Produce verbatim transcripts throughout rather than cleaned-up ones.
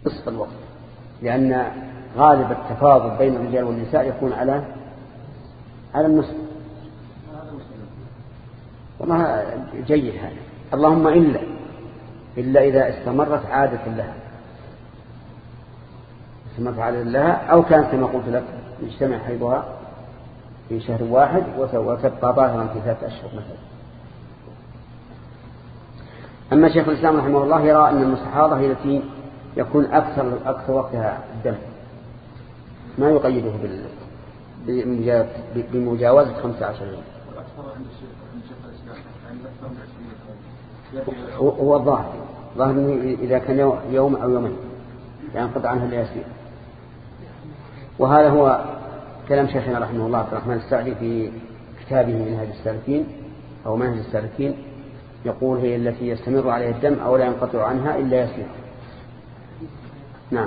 نصف الوقت، لأن غالب التفاضل بين الرجال والنساء يكون على على النصف. والله جيد هذا. اللهم إلا إلا إذا استمرت عادة لها استمرت عادة لها أو كان كما قلت لك يجتمع حيضها في شهر واحد وتبقى ظاهرا في ثلاثة أشهر مثلا. أما شيخ الإسلام رحمه الله يرى أن المستحاضة هي التي يكون أكثر أكثر وقتها الدم، ما يقيده بمجاوزة خمسة عشر يوم. هو الظاهر ظاهر إذا كان يوم أو يومين ينقطع عنها اليسير. وهذا هو كلام شيخنا رحمه الله عبد الرحمن السعدي في كتابه منهج السالكين أو منهج السالكين، يقول هي التي يستمر عليها الدم أو لا ينقطع عنها إلا يسير. نعم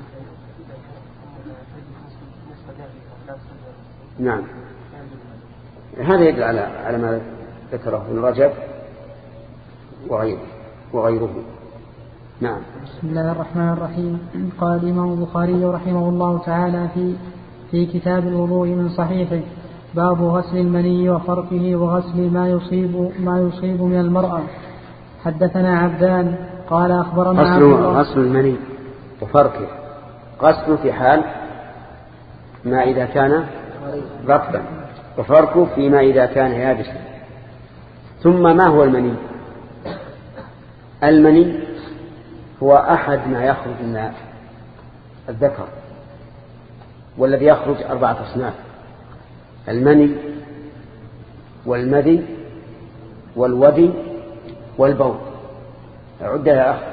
نعم هذا يدل على على ما ذكره ابن رجب وغيره وغيره. نعم. بسم الله الرحمن الرحيم. قال الإمام البخاري رحمه الله تعالى في في كتاب الوضوء من صحيحه: باب غسل المني وفرقه وغسل ما يصيب ما يصيب من المرأة. حدثنا عبدان قال أخبرنا غسل غسل المني وفرقه، غسل في حال ما إذا كان رطبا، وفرقه فيما إذا كان يابسا. ثم ما هو المني؟ المني هو أحد ما يخرج من الذكر، والذي يخرج أربعة أصناف: المني والمذي والودي والبول. عد يا أخ.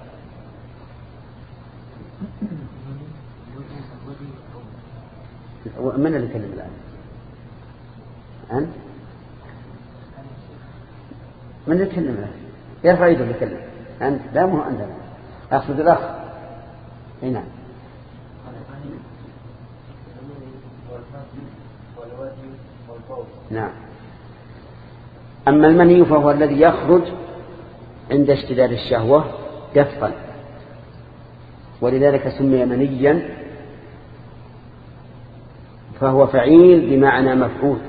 من اللي يتكلم الآن؟ أنت؟ من اللي يتكلم الآن؟ يرفع يده يتكلم. أنت لا مو أنت، أقصد الأخ. هنا نعم. أما المني فهو الذي يخرج عند اشتداد الشهوة دفقا، ولذلك سمي منيا، فهو فعيل بمعنى مفعول،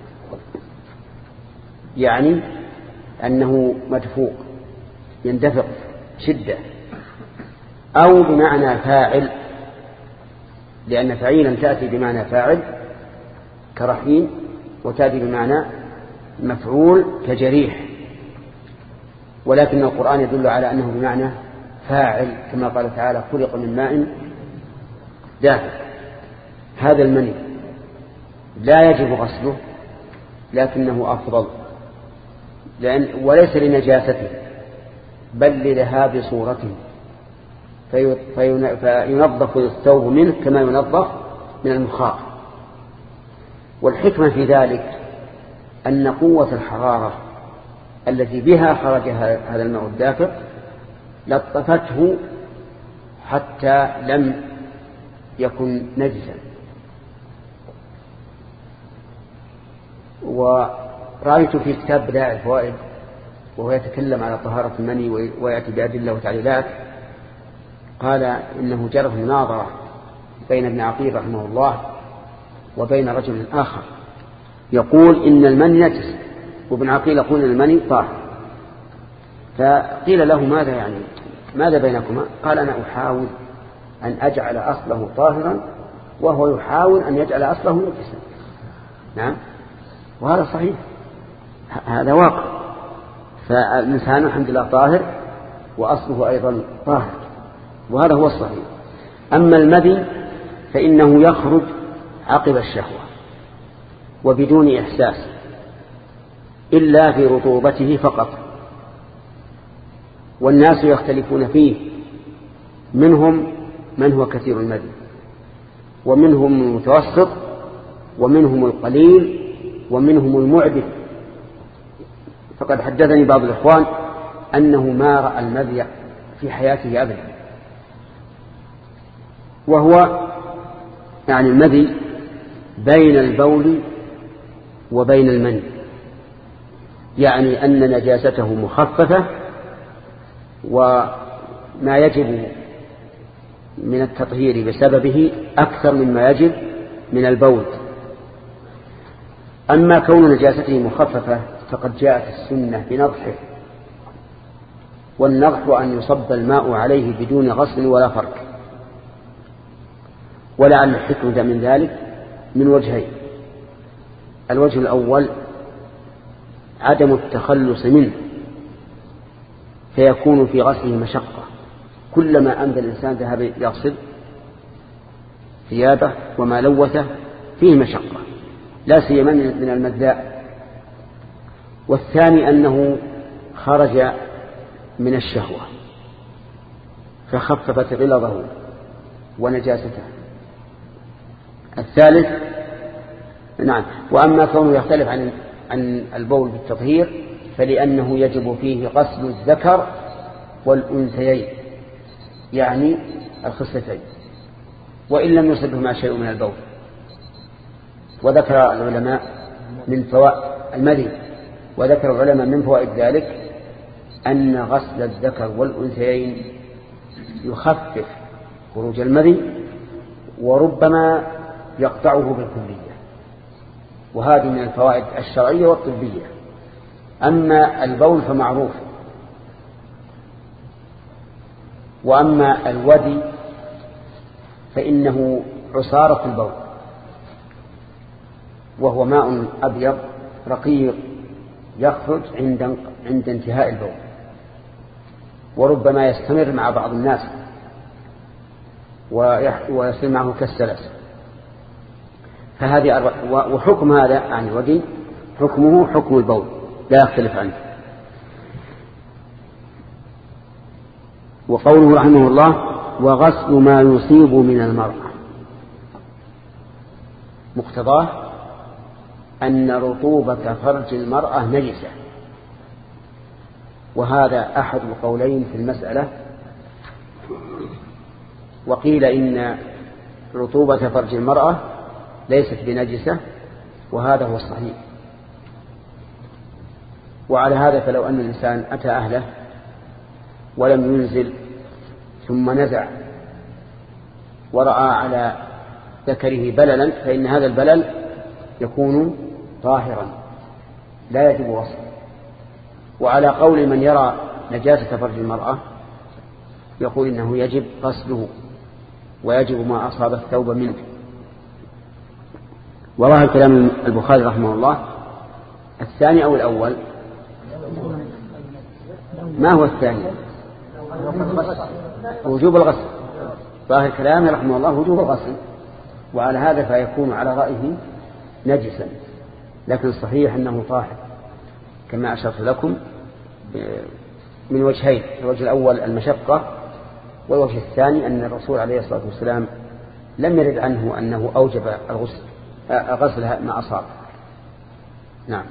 يعني أنه مدفوق يندفق شدة، أو بمعنى فاعل، لأن فعيلا تأتي بمعنى فاعل كرحيم، وتأتي بمعنى مفعول كجريح، ولكن القرآن يدل على أنه بمعنى فاعل، كما قال تعالى: خلق من ماء دافق. هذا المني لا يجب غسله، لكنه أفضل، لأن وليس لنجاسته بل لذهاب صورته، فينظف الثوب منه كما ينظف من المخاط. والحكمة في ذلك أن قوة الحرارة التي بها خرج هذا الماء الدافق لطفته حتى لم يكن نجسا. ورأيت في كتاب بدائع الفوائد وهو يتكلم على طهارة المني ويأتي بأدلة وتعليلات، قال إنه جرت مناظرة بين ابن عقيل رحمه الله وبين رجل آخر يقول إن المني نجس، وابن عقيل يقول إن المني طاهر. فقيل له: ماذا يعني ماذا بينكما؟ قال: أنا أحاول أن أجعل أصله طاهرا وهو يحاول أن يجعل أصله نجسا. نعم، وهذا صحيح، هذا واقع. فالإنسان الحمد لله طاهر وأصله أيضا طاهر، وهذا هو الصحيح. أما المذي فإنه يخرج عقب الشهوة وبدون إحساس إلا في رطوبته فقط، والناس يختلفون فيه، منهم من هو كثير المذي، ومنهم المتوسط، ومنهم القليل، ومنهم المعدل. فقد حدثني بعض الإخوان أنه ما رأى المذي في حياته أبدا، وهو يعني المذي بين البول وبين المني، يعني أن نجاسته مخففة، وما يجب من التطهير بسببه أكثر مما يجب من البول. أما كون نجاسته مخففة فقد جاءت السنة بنضحه، والنضح أن يصب الماء عليه بدون غسل ولا فرك. ولعل الحكمة من ذلك من وجهين: الوجه الأول عدم التخلص منه، فيكون في غسله مشقة، كلما أمد الإنسان ذهب يغسل ثيابه وما لوثه فيه مشقة، لا سيما من المداء. والثاني أنه خرج من الشهوة فخففت غلظه ونجاسته. الثالث نعم. وأما كونه يختلف عن عن البول بالتطهير فلأنه يجب فيه غسل الذكر والأنثيين، يعني الخصلتين، وإن لم يصبهما شيء من البول. وذكر العلماء من فوائد المذي وذكر العلماء من فوائد ذلك أن غسل الذكر والأنثيين يخفف خروج المذي وربما يقطعه بالكلية، وهذه من الفوائد الشرعية والطبية. أما البول فمعروف. وأما الودي فإنه عصارة البول، وهو ماء أبيض رقيق يخرج عند عند انتهاء البول، وربما يستمر مع بعض الناس ويصير معه كالسلس. فهذه وحكم هذا عن الودي حكمه حكم البول لا يختلف عنه. وقوله رحمه الله: وغسل ما يصيب من المرأة، مقتضاه أن رطوبة فرج المرأة نجسة، وهذا أحد القولين في المسألة. وقيل إن رطوبة فرج المرأة ليست بنجسة، وهذا هو الصحيح. وعلى هذا فلو أن الإنسان أتى أهله ولم ينزل ثم نزع ورأى على ذكره بللا فإن هذا البلل يكون طاهرا لا يجب غسله. وعلى قول من يرى نجاسة فرج المرأة يقول إنه يجب غسله ويجب ما أصاب الثوب منه. وظاهر كلام البخاري رحمه الله الثاني أو الأول؟ ما هو الثاني؟ وجوب الغسل. ظاهر كلامه رحمه الله وجوب الغسل، وعلى هذا فيكون على رأيه نجسا، لكن صحيح أنه طاهر كما أشرت لكم من وجهين: الوجه الأول المشقة، والوجه الثاني أن الرسول عليه الصلاة والسلام لم يرد عنه أنه أوجب الغسل غسل ما أصاب. نعم.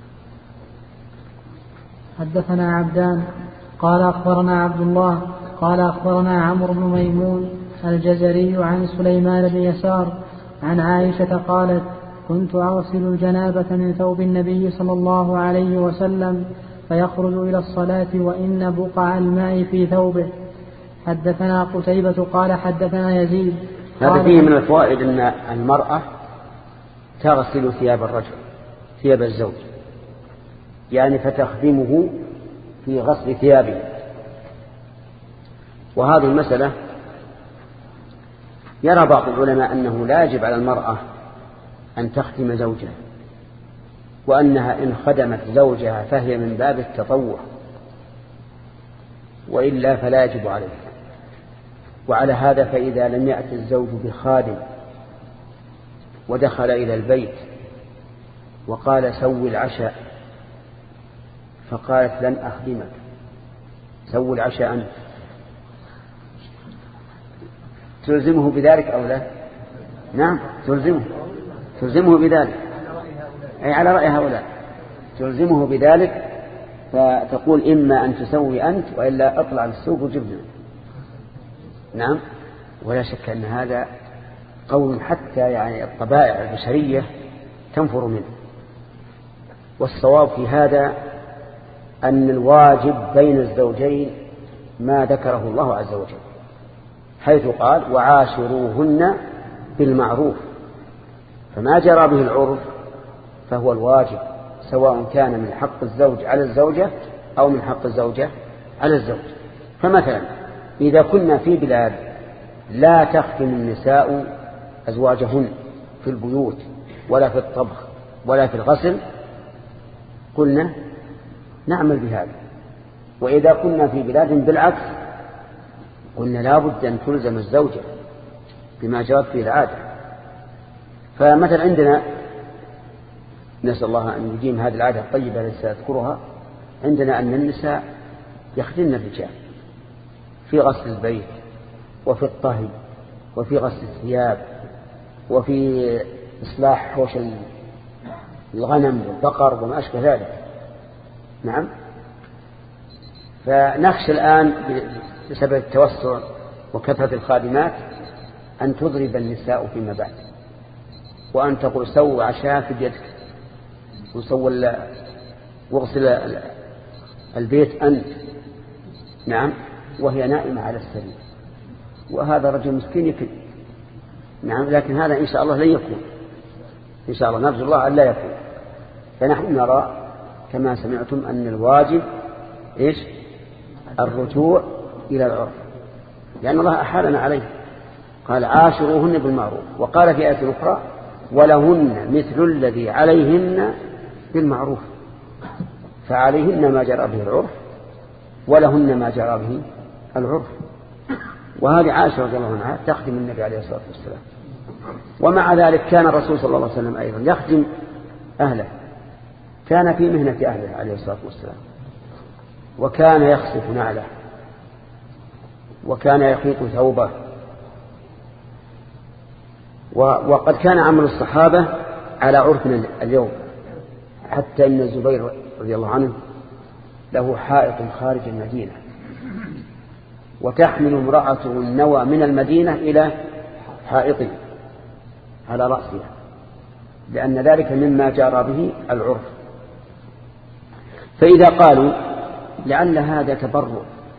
حدثنا عبدان قال أخبرنا عبد الله قال أخبرنا عمرو بن ميمون الجزري عن سليمان بن يسار عن عائشة قالت: كنت أغسل الجنابة من ثوب النبي صلى الله عليه وسلم فيخرج إلى الصلاة وإن بقع الماء في ثوبه. حدثنا قتيبة قال حدثنا يزيد. هذا فيه من الفوائد أن المرأة تغسل ثياب الرجل ثياب الزوج، يعني فتخدمه في غسل ثيابه. وهذه المسألة يرى بعض العلماء أنه لا يجب على المرأة أن تخدم زوجها، وأنها إن خدمت زوجها فهي من باب التطوع، وإلا فلا يجب عليها. وعلى هذا فإذا لم يأتي الزوج بخادم ودخل إلى البيت وقال سوي العشاء، فقالت لن أخدمك، سوي العشاء أنت، تلزمه بذلك أو لا؟ نعم تلزمه تلزمه بذلك، أي على رأي هؤلاء تلزمه بذلك، فتقول إما أن تسوي أنت وإلا أطلع بالسوق وجبنا. نعم. ولا شك أن هذا قول حتى يعني الطبائع البشرية تنفر منه. والصواب في هذا أن الواجب بين الزوجين ما ذكره الله عز وجل، حيث قال وعاشروهن بالمعروف، فما جرى به العرف فهو الواجب، سواء كان من حق الزوج على الزوجة أو من حق الزوجة على الزوج. فمثلا إذا كنا في بلاد لا تخدم النساء أزواجهن في البيوت ولا في الطبخ ولا في الغسل قلنا نعمل بهذا. وإذا كنا في بلاد بالعكس قلنا لا بد أن تلزم الزوجة بما جرت فيه العادة. فمثلا عندنا نسأل الله أن يديم هذه العادة الطيبة التي سأذكرها، عندنا أن النساء يخدمن الرجال في غسل البيت وفي الطهي وفي غسل الثياب وفي إصلاح حوش الغنم والبقر وما أشبه ذلك. نعم. فنخشى الآن بسبب التوسع وكثرة الخادمات أن تضرب النساء فيما بعد، وأن تقول سووا عشاء في بيدك وسووا واغسل البيت أنت. نعم. وهي نائمة على السرير، وهذا رجل مسكين يكذب. نعم. لكن هذا إن شاء الله لن يكون، إن شاء الله نرجو الله أن لا يكون. فنحن نرى كما سمعتم أن الواجب إيش؟ الرجوع إلى العرف، لأن الله أحالنا عليه، قال عاشروهن بالمعروف، وقال في آية أخرى ولهن مثل الذي عليهن بالمعروف، فعليهن ما جرى به العرف ولهن ما جرى به العرف. وهذه عائشة رضي الله عنها تخدم النبي عليه الصلاة والسلام، ومع ذلك كان الرسول صلى الله عليه وسلم أيضا يخدم أهله، كان في مهنة أهله عليه الصلاة والسلام، وكان يخصف نعله وكان يخيط ثوبه. وقد كان عمل الصحابة على عرفنا اليوم، حتى إن الزبير رضي الله عنه له حائط خارج المدينة، وتحمل امرأته النوى من المدينة إلى حائطه على رأسها، لأن ذلك مما جرى به العرف. فإذا قالوا لعل هذا تبرع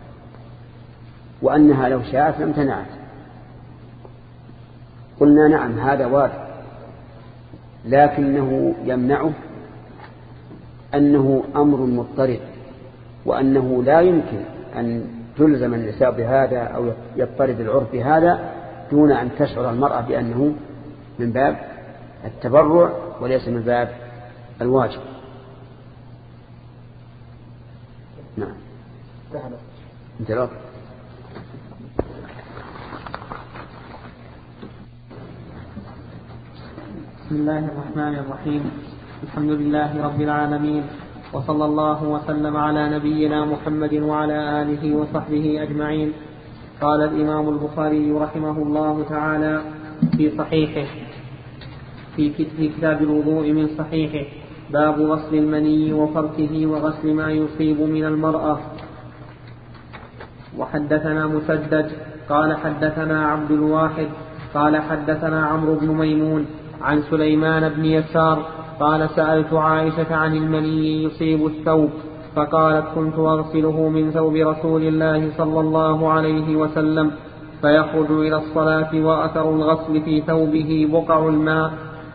وأنها لو شاءت لم تنعت، قلنا نعم هذا وارد، لكنه يمنعه أنه أمر مضطرد، وأنه لا يمكن أن تلزم النساء بهذا أو يضطرد العرف بهذا دون أن تشعر المرأة بأنه من باب التبرع وليس من باب الواجب. نعم. انت رأى. بسم الله الرحمن الرحيم. الحمد لله رب العالمين، وصلى الله وسلم على نبينا محمد وعلى آله وصحبه أجمعين. قال الإمام البخاري رحمه الله تعالى في صحيحه في كتاب الوضوء من صحيحه باب غسل المني وفركه وغسل ما يصيب من المرأة. وحدثنا مسدد قال حدثنا عبد الواحد قال حدثنا عمرو بن ميمون عن سليمان بن يسار قال سألت عائشة عن المني يصيب الثوب، فقالت كنت أغسله من ثوب رسول الله صلى الله عليه وسلم فيخرج إلى الصلاة وأثر الغسل في ثوبه بقع الماء.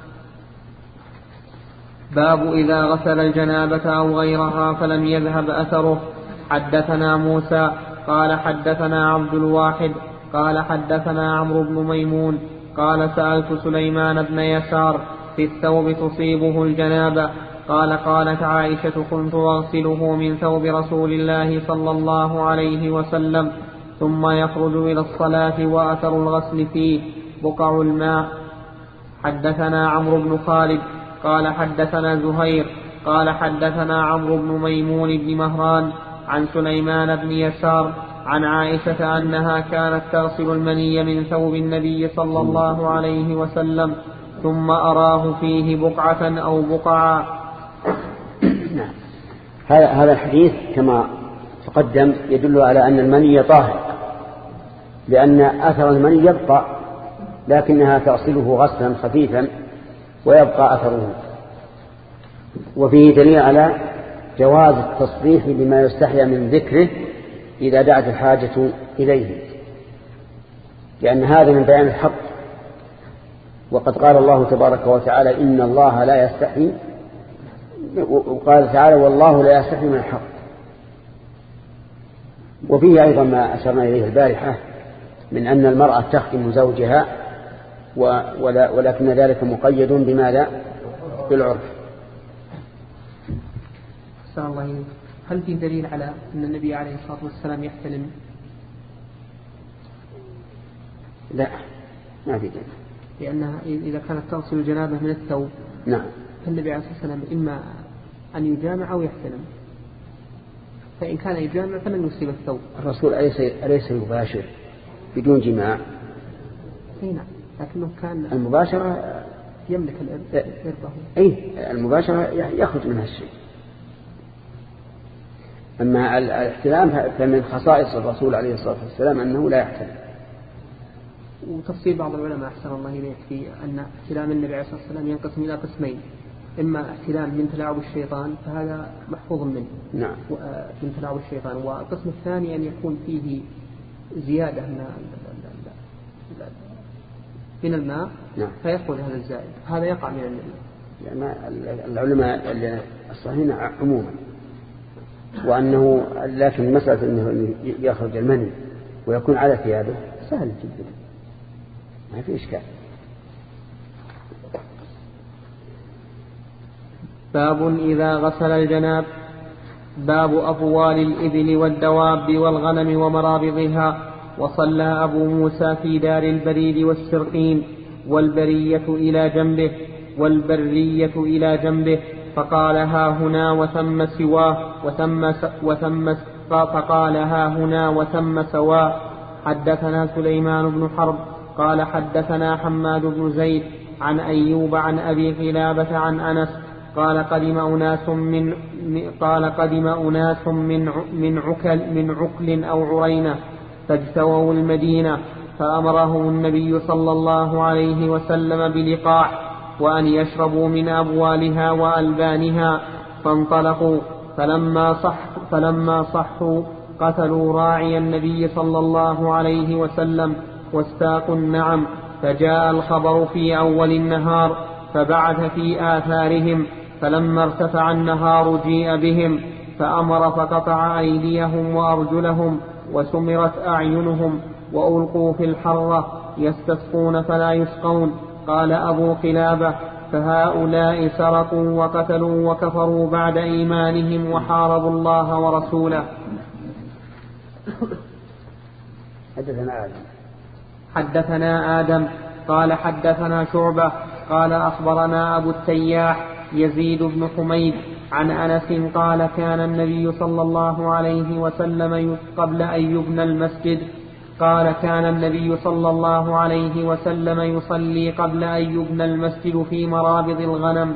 باب إذا غسل الجنابة أو غيرها فلم يذهب أثره. حدثنا موسى قال حدثنا عبد الواحد قال حدثنا عمرو بن ميمون قال سألت سليمان بن يسار في الثوب تصيبه الجنابة، قال قالت عائشة كنت أغسله من ثوب رسول الله صلى الله عليه وسلم ثم يخرج إلى الصلاة وأثر الغسل فيه بقع الماء. حدثنا عمرو بن خالد قال حدثنا زهير قال حدثنا عمرو بن ميمون بن مهران عن سليمان بن يسار عن عائشة أنها كانت تغسل المني من ثوب النبي صلى الله عليه وسلم ثم أراه فيه بقعة أو بقعا. نعم. هذا هذا الحديث كما تقدم يدل على أن المني طاهر، لأن أثر المني يبقى لكنها تغسله غسلا خفيفا ويبقى أثره. وفيه دليل على جواز التصريح بما يستحيا من ذكره إذا دعت الحاجة إليه. لأن هذا من بيان الحق، وقد قال الله تبارك وتعالى إن الله لا يستحي، وقال تعالى والله لا يستحي من الحق. وفيه أيضا ما أشرنا إليه البارحة من أن المرأة تخدم زوجها ولكن ذلك مقيد بماذا؟ بالعرف. أحسن الله إليك. هل في دليل على أن النبي عليه الصلاة والسلام يحتلم؟ لا ما في دليل، لأنها إذا كانت تغسل الجنابة من الثوب نعم فالنبي عليه الصلاة والسلام إما أن يجامع أو يحتلم، فإن كان يجامع فلن يصيب الثوب. الرسول أليس أليس يباشر بدون جماع؟ أي نعم، لكنه كان المباشرة يملك الإربة. أي المباشرة يخرج منها الشيء. أما الاحتلام فمن خصائص الرسول عليه الصلاة والسلام أنه لا يحتلم. وتفصيل بعض العلماء أحسن الله إليك في أن احتلام النبي عليه الصلاة والسلام ينقسم إلى قسمين: إما احتلام من تلاعب الشيطان فهذا محفوظ منه، نعم، من تلاعب الشيطان، والقسم الثاني أن يكون فيه زيادة من من الماء، نعم، فيخرج هذا الزائد، هذا يقع من النبي. يعني العلماء الصحيحين عموما، وأنه لكن مسألة أنه يخرج المني ويكون على ثيابه سهل جدا، ما في إشكال. باب إذا غسل الجناب. باب أبوال الإبل والدواب والغنم ومرابضها. وصلى أبو موسى في دار البريد والسرقين، والبرية إلى جنبه والبرية إلى جنبه، فقال ها هنا وثم سواه وثم وثم فقال ها هنا وثم سواه. حدثنا سليمان بن حرب قال حدثنا حماد بن زيد عن أيوب عن أبي قلابة عن أنس قال قدم أناس من قال قدم أناس من من عكل من عكل أو عرينة فاجتووا المدينة، فأمرهم النبي صلى الله عليه وسلم بلقاح وأن يشربوا من أبوالها وألبانها، فانطلقوا، فلما صح فلما صحوا قتلوا راعي النبي صلى الله عليه وسلم واستاقوا النعم، فجاء الخبر في أول النهار فبعث في آثارهم، فلما ارتفع النهار جيء بهم، فأمر فقطع أيديهم وأرجلهم وسمرت أعينهم وألقوا في الحرة يستسقون فلا يسقون. قال أبو قلابة: فهؤلاء سرقوا وقتلوا وكفروا بعد إيمانهم وحاربوا الله ورسوله. حدثنا آدم حدثنا آدم قال حدثنا شعبة قال أخبرنا أبو التياح يزيد بن حميد عن أنس قال كان النبي صلى الله عليه وسلم قبل أن يبنى المسجد قال كان النبي صلى الله عليه وسلم يصلي قبل أن يبنى المسجد في مرابض الغنم.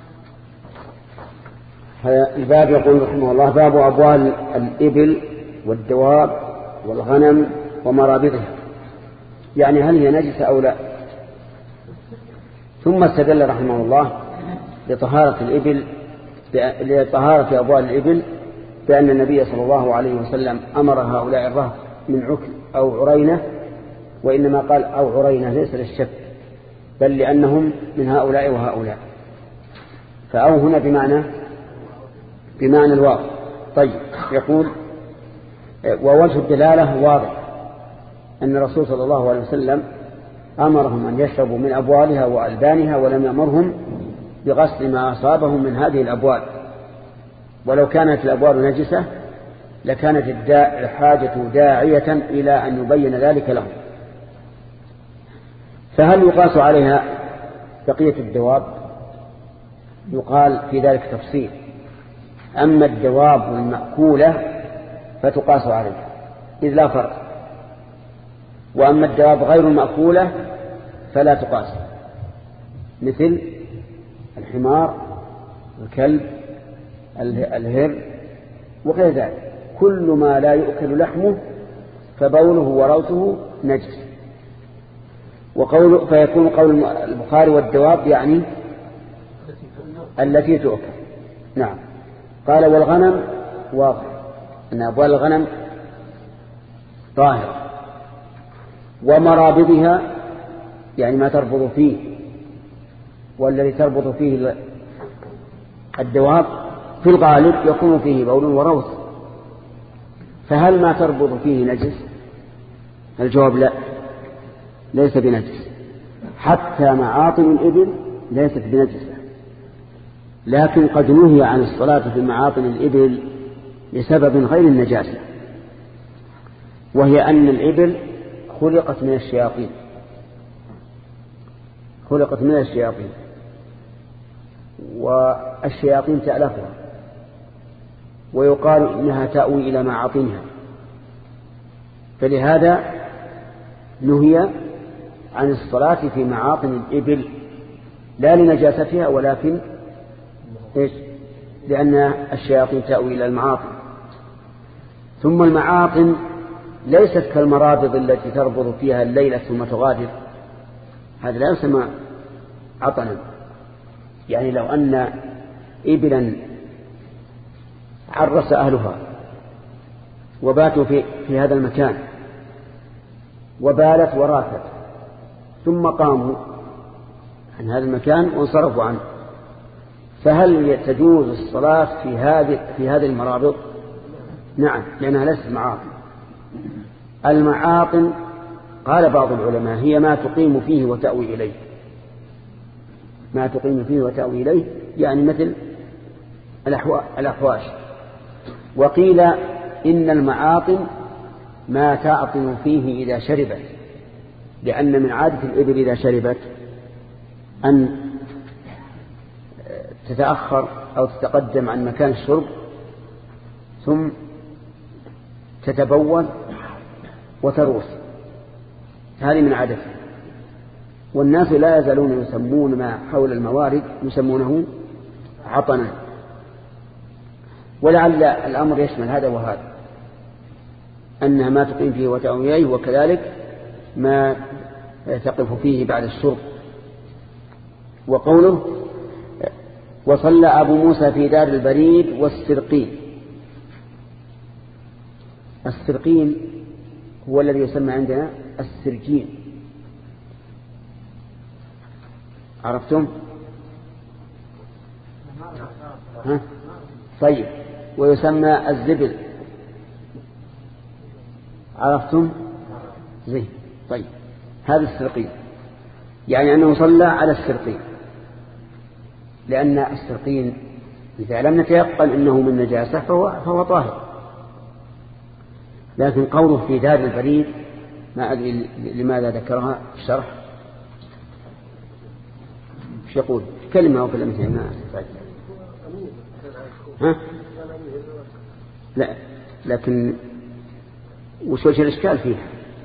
هذا الباب يقول رحمه الله: باب أبوال الإبل والدواب والغنم ومرابضها، يعني هل هي نجسة أو لا. ثم استدل رحمه الله لطهارة الإبل لطهارة أبوال الإبل بأن النبي صلى الله عليه وسلم أمر هؤلاء الرهط من عكل أو عرينة، وإنما قال أو عرينة ليس للشك بل لأنهم من هؤلاء وهؤلاء، فأو هنا بمعنى بمعنى الواو. طيب، يقول: ووجه الدلالة واضح أن الرسول صلى الله عليه وسلم أمرهم أن يشربوا من أبوالها وألبانها، ولم يأمرهم بغسل ما أصابهم من هذه الأبوال، ولو كانت الأبوال نجسة لكانت الحاجة داعية إلى أن يبين ذلك لهم. فهل يقاس عليها بقية الدواب؟ يقال في ذلك تفصيل: أما الدواب المأكولة فتقاس عليها إذ لا فرق، وأما الدواب غير المأكولة فلا تقاس، مثل الحمار الكلب الهر وغير ذلك، كل ما لا يؤكل لحمه فبوله وروثه نجس. وقول فيكون قول البخاري والدواب يعني التي تؤكل. نعم. قال: والغنم واضح أن أبوال الغنم طاهرة، ومرابضها يعني ما تربط فيه، والذي تربط فيه الدواب في الغالب يكون فيه بول وروث، فهل ما تربط فيه نجس؟ الجواب لا، ليس بنجس، حتى معاطن الإبل ليست بنجسة، لكن قد نهي عن الصلاة في معاطن الإبل لسبب غير النجاسة، وهي أن الإبل خلقت من الشياطين خلقت من الشياطين والشياطين تألفها، ويقال إنها تأوي إلى معاطنها، فلهذا نهي عن الصلاة في معاطن الإبل لا لنجاستها ولكن إيش؟ لأن الشياطين تأوي إلى المعاطن. ثم المعاطن ليست كالمرابض التي تربط فيها الليلة ثم تغادر، هذا لا يسمى عطنا. يعني لو أن إبلا عرس أهلها وباتوا في, في هذا المكان وبالت وراتت ثم قاموا عن هذا المكان وانصرفوا عنه، فهل تجوز الصلاة في هذه في هذه المرابط؟ نعم، لأنها ليست معاطن. المعاطن قال بعض العلماء هي ما تقيم فيه وتأوي إليه، ما تقيم فيه وتأوي إليه يعني مثل الأحواش. وقيل إن المعاطن ما تعطن فيه إذا شربت، لأن من عادة الإبل إذا شربت أن تتأخر أو تتقدم عن مكان الشرب ثم تتبول وتروس، هذه من عادتها. والناس لا يزالون يسمون ما حول الموارد يسمونه عطنا، ولعل الأمر يشمل هذا وهذا، أنها ما تقيم فيه وتأوي إليه، وكذلك ما تقف فيه بعد الشرب. وقوله وصلى أبو موسى في دار البريد والسرقين. السرقين هو الذي يسمى عندنا السرجين، عرفتم؟ ها؟ طيب. ويسمى الزبل، عرفتم؟ زي طيب. هذا السرقين يعني أنه صلى على السرقين، لأن السرقين إذا لم نتيقن أنه من نجاسة فهو, فهو طاهر. لكن قوله في دار البريد ما أدري لماذا ذكرها في الشرح، ايش يقول؟ كلمة أو كلمتين ما أستطيع. ها؟ لا، لكن وش وجه الإشكال فيها؟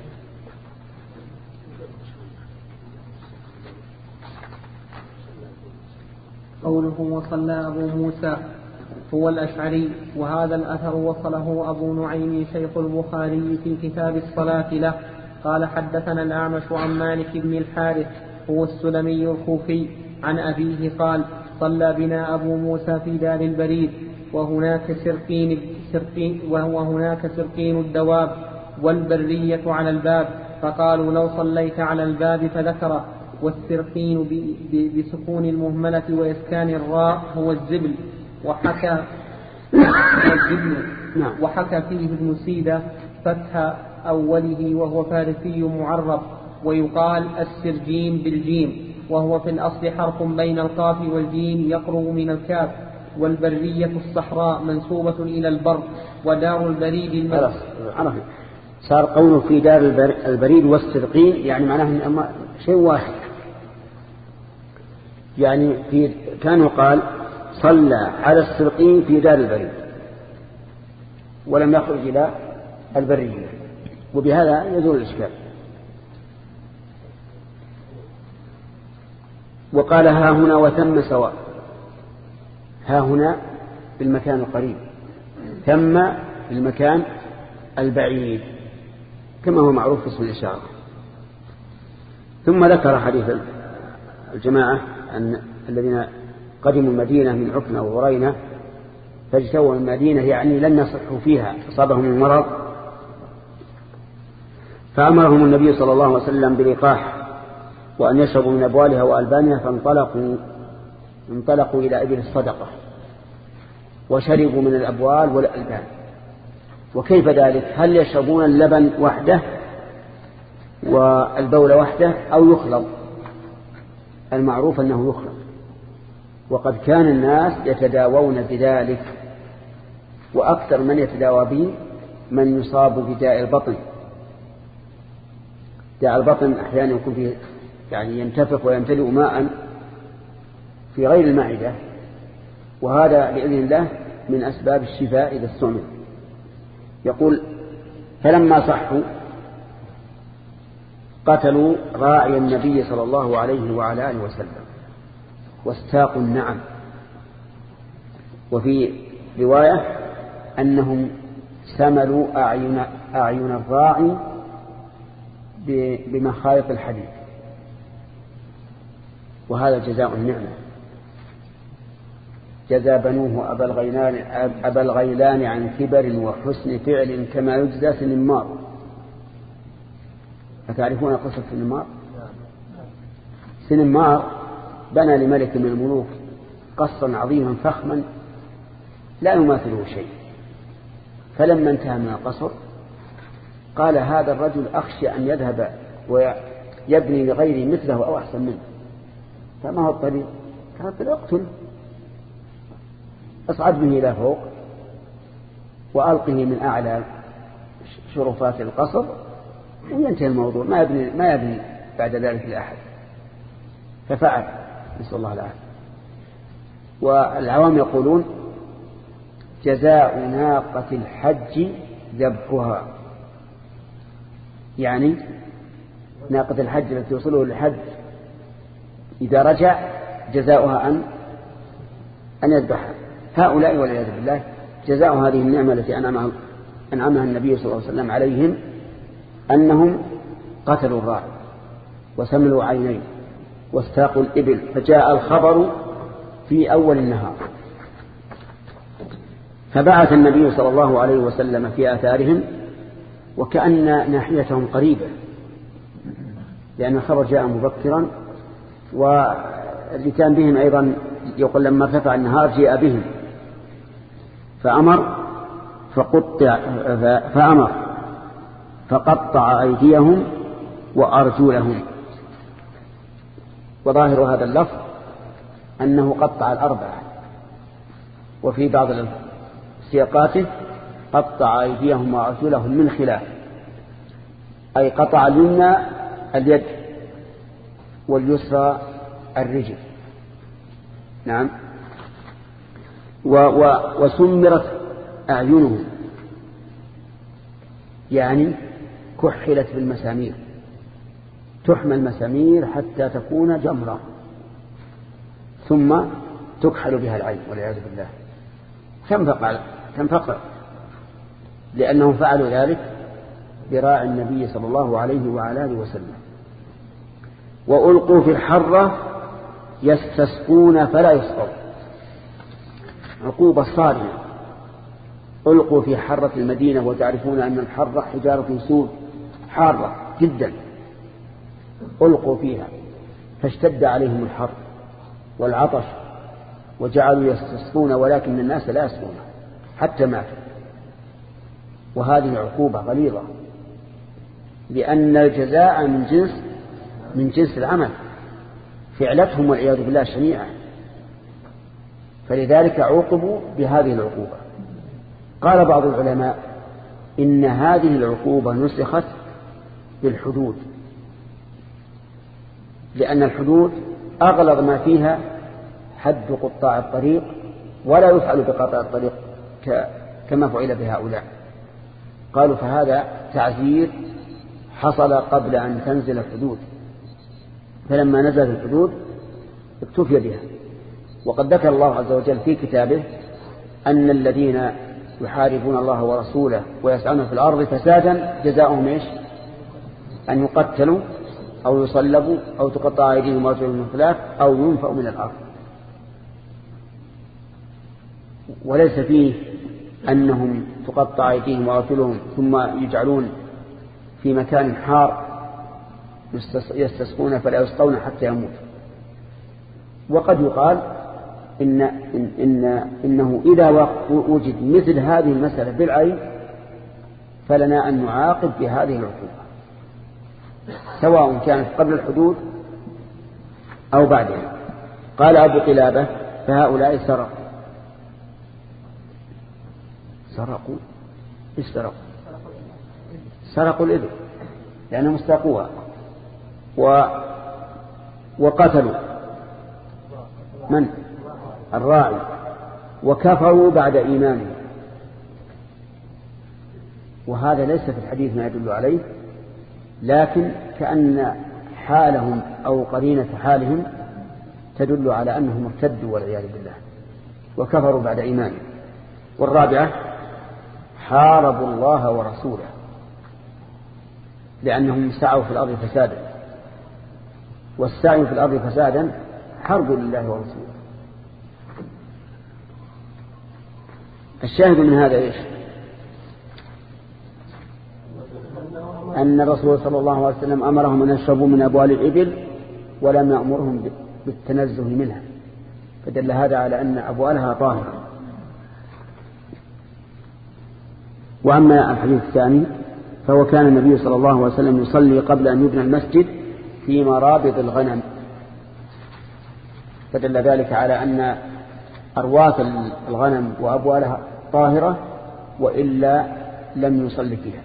قوله وصلى أبو موسى هو الأشعري، وهذا الأثر وصله أبو نعيم شيخ البخاري في كتاب الصلاة له. قال حدثنا الأعمش عن مالك بن الحارث هو السلمي الكوفي عن أبيه قال صلى بنا أبو موسى في دار البريد وهناك سرقين, سرقين وهو هناك سرقين الدواب والبرية على الباب، فقالوا لو صليت على الباب فذكره. والسرقين بسكون المهملة وإسكان الراء هو الزبل. وحكى الزبل وحكى فيه ابن سيدة فتح أوله وهو فارسي معرب، ويقال السرجين بالجيم، وهو في الأصل حرف بين القاف والجيم يقرب من الكاف. والبرية الصحراء منسوبة إلى البر، ودار البريد المدرس. صار قوله في دار البريد والسرقين يعني معناه شيء واحد. يعني في كانوا قال صلى على السرقين في دار البريد ولم يخرج إلى البرية، وبهذا يزول الإشكال. وقال ها هنا وثم سواء، ها هنا بالمكان القريب، ثم بالمكان البعيد كما هو معروف في اسم الإشارة. ثم ذكر حديث الجماعة أن الذين قدموا المدينة من عكنة وغرينة فاجتووا المدينة، يعني لن يصحوا فيها، أصابهم المرض فأمرهم النبي صلى الله عليه وسلم بلقاح وأن يشربوا من أبوالها وألبانها، فانطلقوا انطلقوا إلى إبل الصدقة وشربوا من الأبوال والألبان. وكيف ذلك؟ هل يشربون اللبن وحده والبول وحده أو يخلط؟ المعروف أنه يخلط، وقد كان الناس يتداوون بذلك، وأكثر من يتداوى به من يصاب بداء البطن. داء البطن أحيانا يكون فيه يعني ينتفخ ويمتلئ ماء في غير المعدة، وهذا بإذن الله من أسباب الشفاء إذا استعمل. يقول فلما صحوا قتلوا راعي النبي صلى الله عليه وعلى آله وسلم واستاقوا النعم. وفي رواية أنهم سملوا أعين, أعين الراعي بمخايط الحديد، وهذا جزاء النعمة. جزى بنوه أبا الغيلان, أبا الغيلان عن كبر وحسن فعل كما يجزى سنمار. أتعرفون قصة سنمار؟ سنمار بنى لملك من الملوك قصرا عظيما فخما لا يماثله شيء، فلما انتهى من القصر قال هذا الرجل أخشى أن يذهب ويبني لغيره مثله أو أحسن منه، فما هو الطريق؟ قال الطريق اقتل، اصعد به إلى فوق وألقه من أعلى شرفات القصر وينتهي الموضوع، ما يبني, ما يبني بعد ذلك لأحد. ففعل، نسأل الله العافية. والعوام يقولون جزاء ناقة الحج ذبحها، يعني ناقة الحج التي توصله للحج إذا رجع جزاؤها أن أن يذبحها. هؤلاء والعياذ بالله جزاء هذه النعمة التي أنعمها أنعمها النبي صلى الله عليه وسلم عليهم أنهم قتلوا الراعي وسملوا عينيه واستاقوا الإبل، فجاء الخبر في أول النهار. فبعث النبي صلى الله عليه وسلم في آثارهم وكأن ناحيتهم قريبة، لأن الخبر جاء مبكرا، واللي كان بهم أيضا يقول لما ارتفع النهار جاء بهم فأمر فقطع فأمر فقطع أيديهم وأرجلهم. وظاهر هذا اللفظ أنه قطع الأربعة، وفي بعض سياقاته قطع أيديهم وأرجلهم من خلاف، أي قطع اليمنى اليد واليسرى الرجل. نعم. و و وسمرت أعينهم، يعني كحلت بالمسامير، تحمى المسامير حتى تكون جمرة ثم تكحل بها العين والعياذ بالله. تنفقع تنفقع لأنهم فعلوا ذلك براعي النبي صلى الله عليه وعلى آله وسلم. وألقوا في الحرة يستسقون فلا يسقون، عقوبة صارمة. ألقوا في حرة المدينة، وتعرفون أن الحرة حجارة سود حارة جدا، ألقوا فيها فاشتد عليهم الحر والعطش وجعلوا يستسقون ولكن الناس لا يسقون حتى ماتوا. وهذه عقوبة غليظة، لأن الجزاء من جنس من جنس العمل، فعلتهم والعياذ بالله شنيعة، فلذلك عوقبوا بهذه العقوبة. قال بعض العلماء إن هذه العقوبة نسخت بالحدود، لأن الحدود أغلظ ما فيها حد قطاع الطريق، ولا يفعل بقطاع الطريق كما فعل بهؤلاء. قالوا فهذا تعزير حصل قبل أن تنزل الحدود، فلما نزلت الحدود اكتفي بها. وقد ذكر الله عز وجل في كتابه أن الذين يحاربون الله ورسوله ويسعون في الأرض فسادا جزاؤهم إيش؟ أن يقتلوا أو يصلبوا أو تقطع أيديهم وأرجلهم من خلاف أو ينفوا من الأرض. وليس فيه أنهم تقطع أيديهم وأرجلهم ثم يجعلون في مكان حار يستسقون فلا يسقون حتى يموت. وقد يقال إن, إن, إن إنه إذا وجد مثل هذه المسألة بالعين فلنا أن نعاقب بهذه العقوبة سواء كانت قبل الحدود أو بعدها. قال أبو قلابة فهؤلاء سرقوا. سرقوا إيش سرقوا؟ سرقوا الإبل لأنهم استاقوها و... وقتلوا من؟ الراعي، وكفروا بعد إيمانهم. وهذا ليس في الحديث ما يدل عليه، لكن كأن حالهم أو قرينة حالهم تدل على أنهم ارتدوا والعياذ بالله وكفروا بعد إيمانهم. والرابعة حاربوا الله ورسوله لأنهم سعوا في الأرض فسادا، والسعي في الأرض فسادا حرب لله ورسوله. الشاهد من هذا إيش؟ أن الرسول صلى الله عليه وسلم أمرهم أن يشربوا من أبوال الإبل ولم يأمرهم بالتنزه منها، فدل هذا على أن أبوالها طاهرة. وأما الحديث الثاني فهو كان النبي صلى الله عليه وسلم يصلي قبل أن يبنى المسجد في مرابض الغنم، فدل ذلك على أن أرواث الغنم وأبوالها طاهرة وإلا لم يصلي فيها.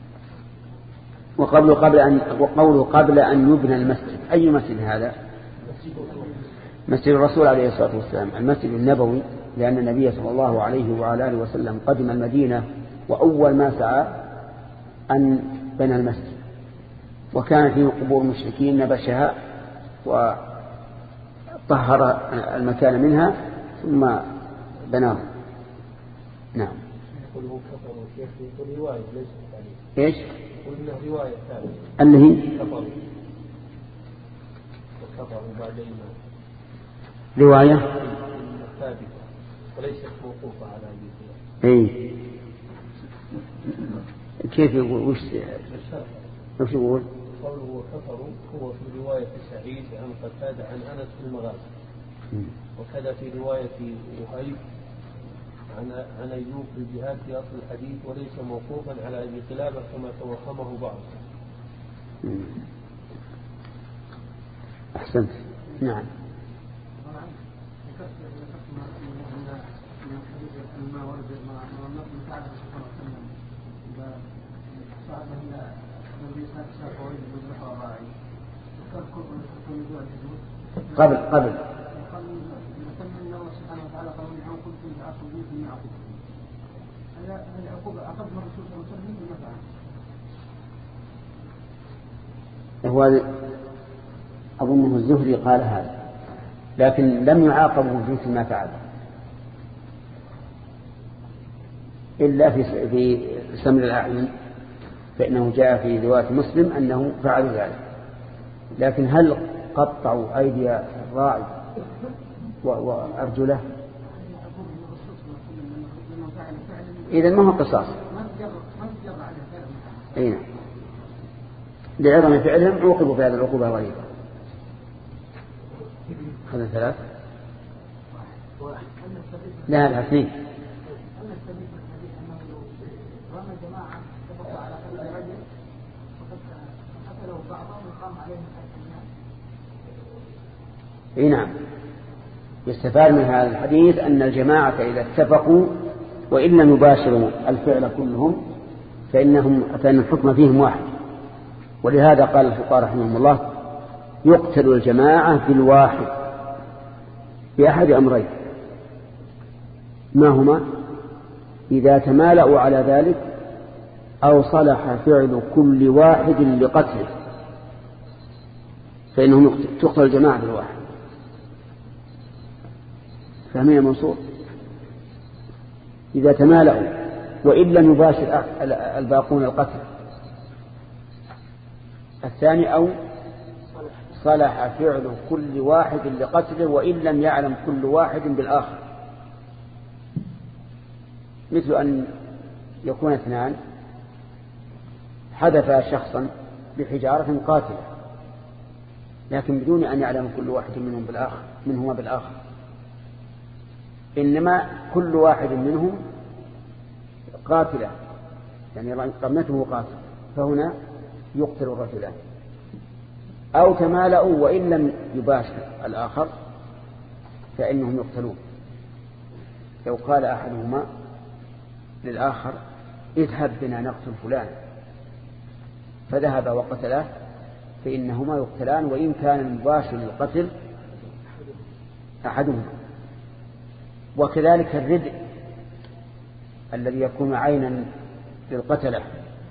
وقوله قبل أن وقوله قبل أن يبنى المسجد، أي مسجد هذا؟ مسجد الرسول عليه الصلاة والسلام، المسجد النبوي، لأن النبي صلى الله عليه وعلى آله وسلم قدم المدينة وأول ما سعى أن بنى المسجد، وكان فيه قبور مشركين نبشها وطهر المكان منها ثم بناه. نعم. ايش؟ قلنا رواية ثانية اللي هي كفروا وكفروا بعد إيمان، رواية ثابتة وليست موقوفة على أي إيه. كيف يقول؟ وش وش يقول؟ قوله كفروا هو في رواية سعيد عن قتادة عن أنس في المغازي، وكذا في رواية وهيب عن عن أيوب في الجهاد في أصل الحديث، وليس موقوفا على أبي قلابة كما توهمه بعض. أحسنت. نعم. قبل قبل هو أظنه الزهري قال هذا، لكن لم يعاقبه في ما فعل إلا في في سمر الأعين، فإنه جاء في رواية مسلم أنه فعل ذلك. لكن هل قطعوا أيدي الراعي وأرجله؟ إذن ما هو قصاص. أين لعظم فعلهم عوقبوا في هذه العقوبة الغليظة. هذا ثلاث لا هذا اثنين. اي نعم. يستفاد من هذا الحديث أن الجماعة إذا اتفقوا وإن لم يباشروا الفعل كلهم فإنهم فإن الحكم فيهم واحد. ولهذا قال الفقهاء رحمهم الله يقتل الجماعة بالواحد بأحد أمرين، ما هما؟ إذا تمالأوا على ذلك أو صلح فعل كل واحد لقتله فإنهم تقتل الجماعة بالواحد. فهمين يا منصور؟ إذا تمالأوا وإن لم يباشر الباقون القتل. الثاني أو صلح فعل كل واحد لقتله وإن لم يعلم كل واحد بالآخر، مثل أن يكون اثنان حدث شخصا بحجارة قاتلة لكن بدون أن يعلم كل واحد منهم بالآخر منهما بالآخر، إنما كل واحد منهم قاتلة يعني رمته قاتل، فهنا يقتل الرجلان. أو تمالؤوا وإن لم يباشر الآخر فإنهم يقتلون. لو قال أحدهما للآخر اذهب بنا نقتل فلان فذهب وقتله فإنهما يقتلان وإن كان المباشر للقتل أحدهما. وكذلك الردء الذي يكون عينا للقتلة.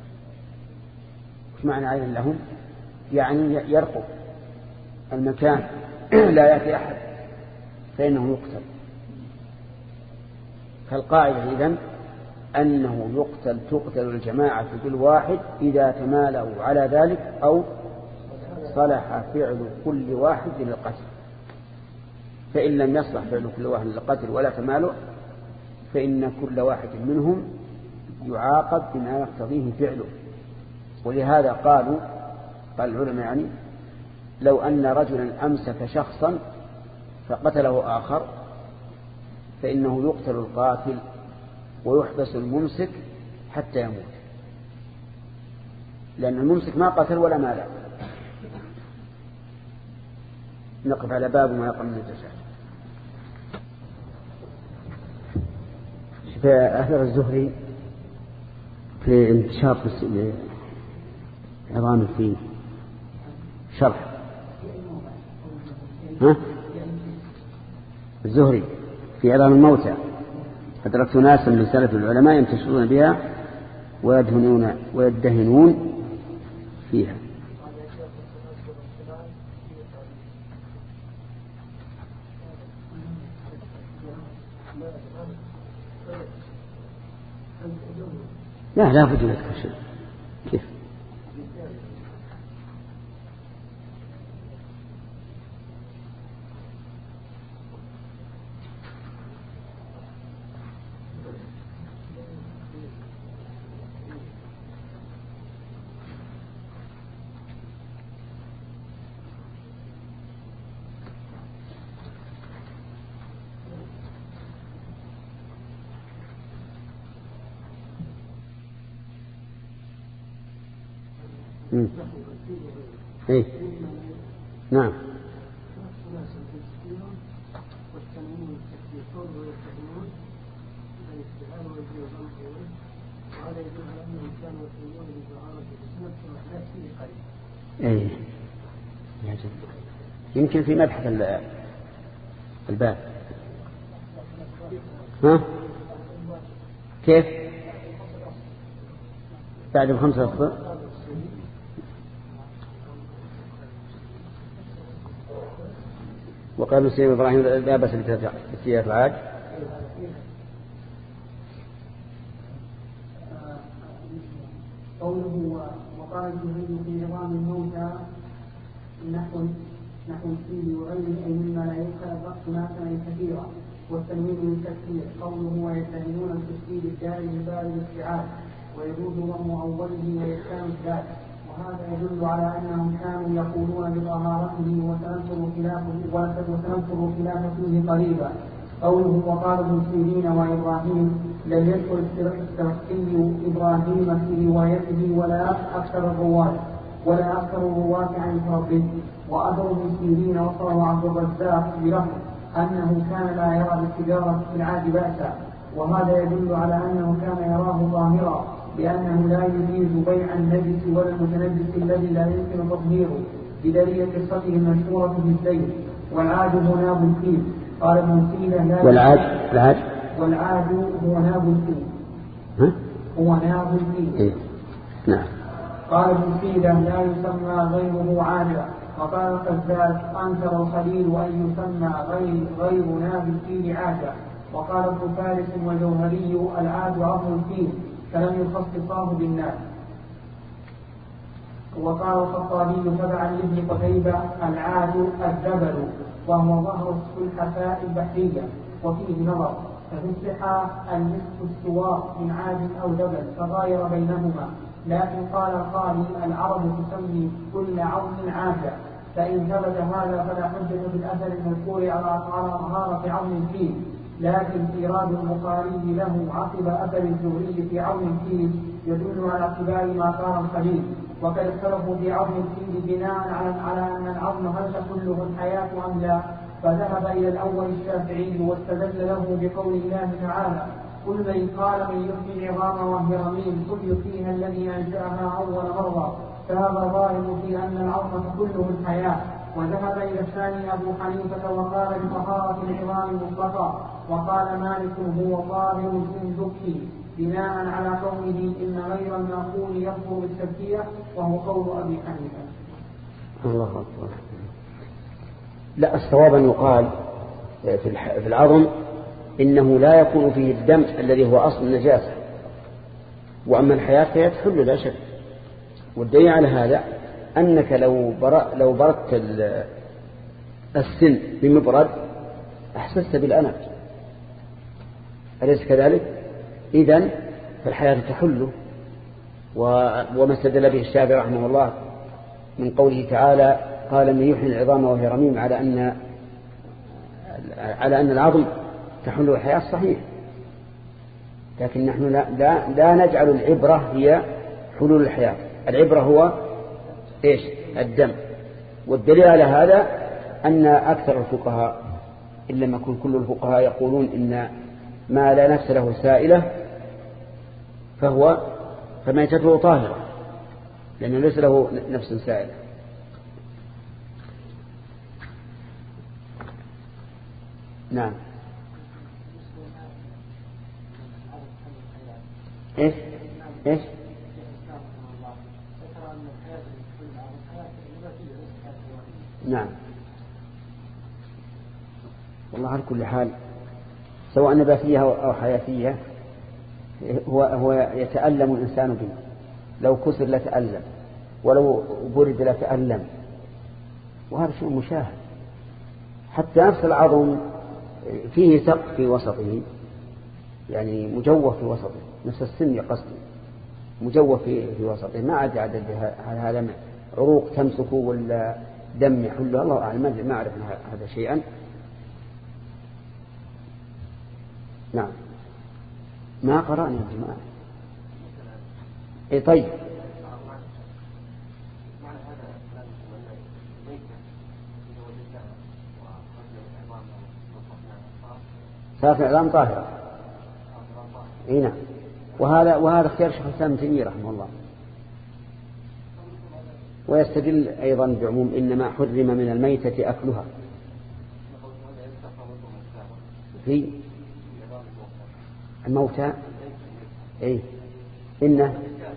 وش معنى عينا لهم؟ يعني يرقب المكان لا يأتي أحد فإنه يقتل. فالقاعدة إذن أنه يقتل تقتل الجماعة بالواحد إذا تمالوا على ذلك أو صلح فعل كل واحد للقتل. فإن لم يصلح فعل كل واحد للقتل ولا تمالوا فإن كل واحد منهم يعاقب بما يقتضيه فعله. ولهذا قالوا قال العلماء يعني لو أن رجلا أمسك شخصا فقتله آخر فإنه يقتل القاتل ويحبس الممسك حتى يموت، لأن الممسك ما قتل ولا مال. نقف على باب ما يقع من الجزاء. في أثر الزهري في انتشار عظام في شرح ها؟ الزهري في عظام الموتى أدركت ناسا من سلف العلماء ينتشرون بها ويدهنون ويدهنون فيها. لا لا بد من شيء. كيف؟ إيه؟ نعم. إيه؟ يمكن في مبحث الباب. ها؟ كيف؟ بعد بخمسة أصفار وقال سيد إبراهيم لا بأس بتسيئة العاج. قوله وقال الزهري في نظام الموتى نحو نحو الفيل وغيره أي مما لا يدخل الرأس ناسا كثيرا والتنوين من تكثير. قوله ويتهمون التشكيل الدائم البارد الاستعاد ويجوز ضم أوله ويسكن الذات. وهذا يدل على أنهم كانوا يقولون بطهارته وسنذكر خلافه وسنذكر خلافه فيه قريبا. قوله وقال ابن سيرين وإبراهيم لم يذكر السرخسي إبراهيم في روايته ولا أكثر الرواة ولا أكثر الرواة عن فرده. وأثر ابن سيرين وصله عبد الرزاق بلفظ أنه كان لا يرى بالتجارة في العاد بأسا. وهذا يدل على أنه كان يراه ظاهرا لأنه لا يجيز بيع النجس ولا المتنجس الذي لا يمكن تطهيره بدليل قصته المشهورة في الزيت. والعاد هو ناب الفيل. قال ابن سينا والعاد العاد والعاد هو ناب الفيل. ها؟ هو ناب الفيل. إيه؟ نعم. قال ابن سينا لا يسمى غيره عادا. وقال القزاز أنكر الخليل أن يسمى غير غير ناب الفيل عادا. وقال ابن فارس والجوهري العاد عظم الفيل فلم يخصصاه بالناس. وقال الخطابي تبعا لابن قتيبة العاد الجبل وهو ظهر السلحفاء البحرية. وفيه نظر ففي الصحة النصف السواء من عاد أو جبل فغاير بينهما لكن قال القائل العرب تسمي كل عظم عافية، فإن ثبت هذا فلا حجة بالأثر المذكور على طهارة عظم فيه. لكن إيراد البخاري له عقب أثر الزهري في عظم فيه يدل على اعتبار ما كان القليل. وقد اختلفوا في عظم الفيل بناء على أن العظم هل تحله الحياة أم لا، فذهب إلى الأول الشافعي واستدل له بقول الله تعالى قل من قال من يحيي العظام وهي رميم قل يحييها الذي أنشأها أول مرة، فهذا ظاهر في أن العظم تحله الحياة. وذهب إلى الثاني أبو حنيفة وقال بطهارة العظام مطلقا، وقال مالك هو طاهر إن ذكي بناء على قوله إن غير المأكول يكفر بالتزكية، وهو قول أبي حنيفة. الله أكبر. لا، الصواب أن يقال في العظم إنه لا يكون فيه الدم الذي هو أصل النجاسة، وأما الحياة فهي تحل لا شك. والدليل على هذا أنك لو لو بردت السن بمبرد أحسست بالألم، أليس كذلك؟ إذن فالحياة تحل. وما استدل به الشافعي رحمه الله من قوله تعالى قال من يحيي العظام وهي رميم على أن على أن العظم تحل الحياة صحيح، لكن نحن لا, لا, لا نجعل العبرة هي حلول الحياة، العبرة هو إيش؟ الدم. والدليل على هذا أن أكثر الفقهاء إن لم يكن كل الفقهاء يقولون إن ما لا نفس له سائلة فهو فميتته طاهرة، لأنه ليس له نفس سائلة. نعم. إيش إيش نعم. والله على كل حال سواء نباتية أو حياتية هو هو يتألم الإنسان به، لو كسر لتألم، ولو برد لتألم، وهذا شيء مشاهد. حتى نفس العظم فيه سقف في وسطه، يعني مجوف في وسطه، نفس السن قصدي مجوف في في وسطه، ما عاد عدد هذا عروق تمسكه ولا دم يحله، الله أعلم، ما أعرف هذا شيئا. نعم. ما قرأنا يا جماعة. إيه طيب. صارت العظام طاهرة. إيه نعم. وهذا وهذا اختيار شيخ الإسلام ابن تيمية رحمه الله. ويستدل أيضا بعموم إنما حرم من الميتة أكلها في الموتى. إيه إنه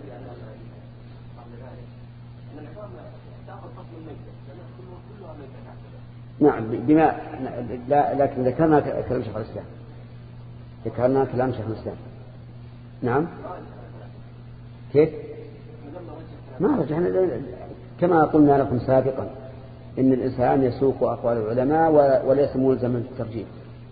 نعم بما لا لكن ذكرنا كلام شيخ الإسلام ذكرنا كلام شيخ الإسلام. نعم. كيف ما رجعنا كما قلنا لكم سابقا إن الإنسان يسوق أقوال العلماء وليس ملزما بالترجيح.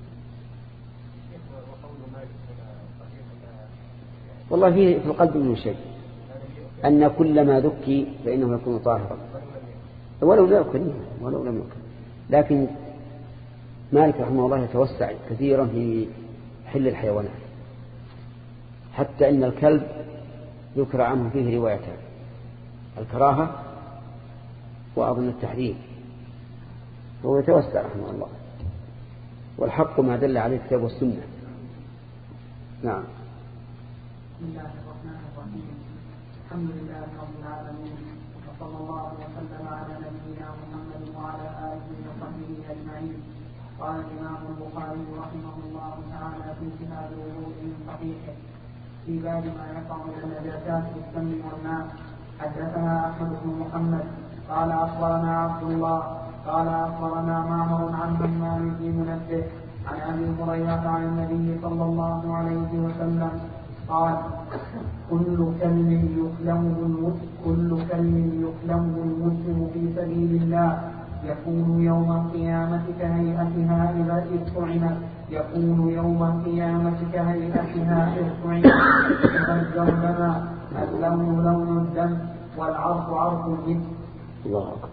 والله فيه في القلب من شيء أن كل ما ذكي فإنه يكون طاهرا ولو لا يكن ولو لم يكن. لكن مالك رحمه الله يتوسع كثيرا في حل الحيوانات، حتى إن الكلب ذكر عنه فيه روايتان، الكراهة وأظن التحريم، وهو يتوسع رحمه الله، والحق ما دل عليه الكتاب والسنة. نعم. بسم الله الرحمن الرحيم. الحمد لله رب العالمين، وصلى الله وسلم على نبينا محمد وعلى آله وصحبه أجمعين. قال الإمام البخاري رحمه الله تعالى في كتاب الوضوء من صحيحه في باب ما يقع من النجاسات في السم والماء. حدثنا أحمد بن محمد قال أخبرنا عبد الله قال أخبرنا معمر عن همام بن منبه عن أبي هريرة عن النبي صلى الله عليه وسلم قال كل كلم يكلمه المسلم كل كلم يكلمه المسلم في سبيل الله يكون يوم القيامة كهيئتها إذا اطعمت يكون يوم القيامة كهيئتها إذ طعمت تفجر لنا اللون لون الدم والعرف عرف الجسم. الله أكبر.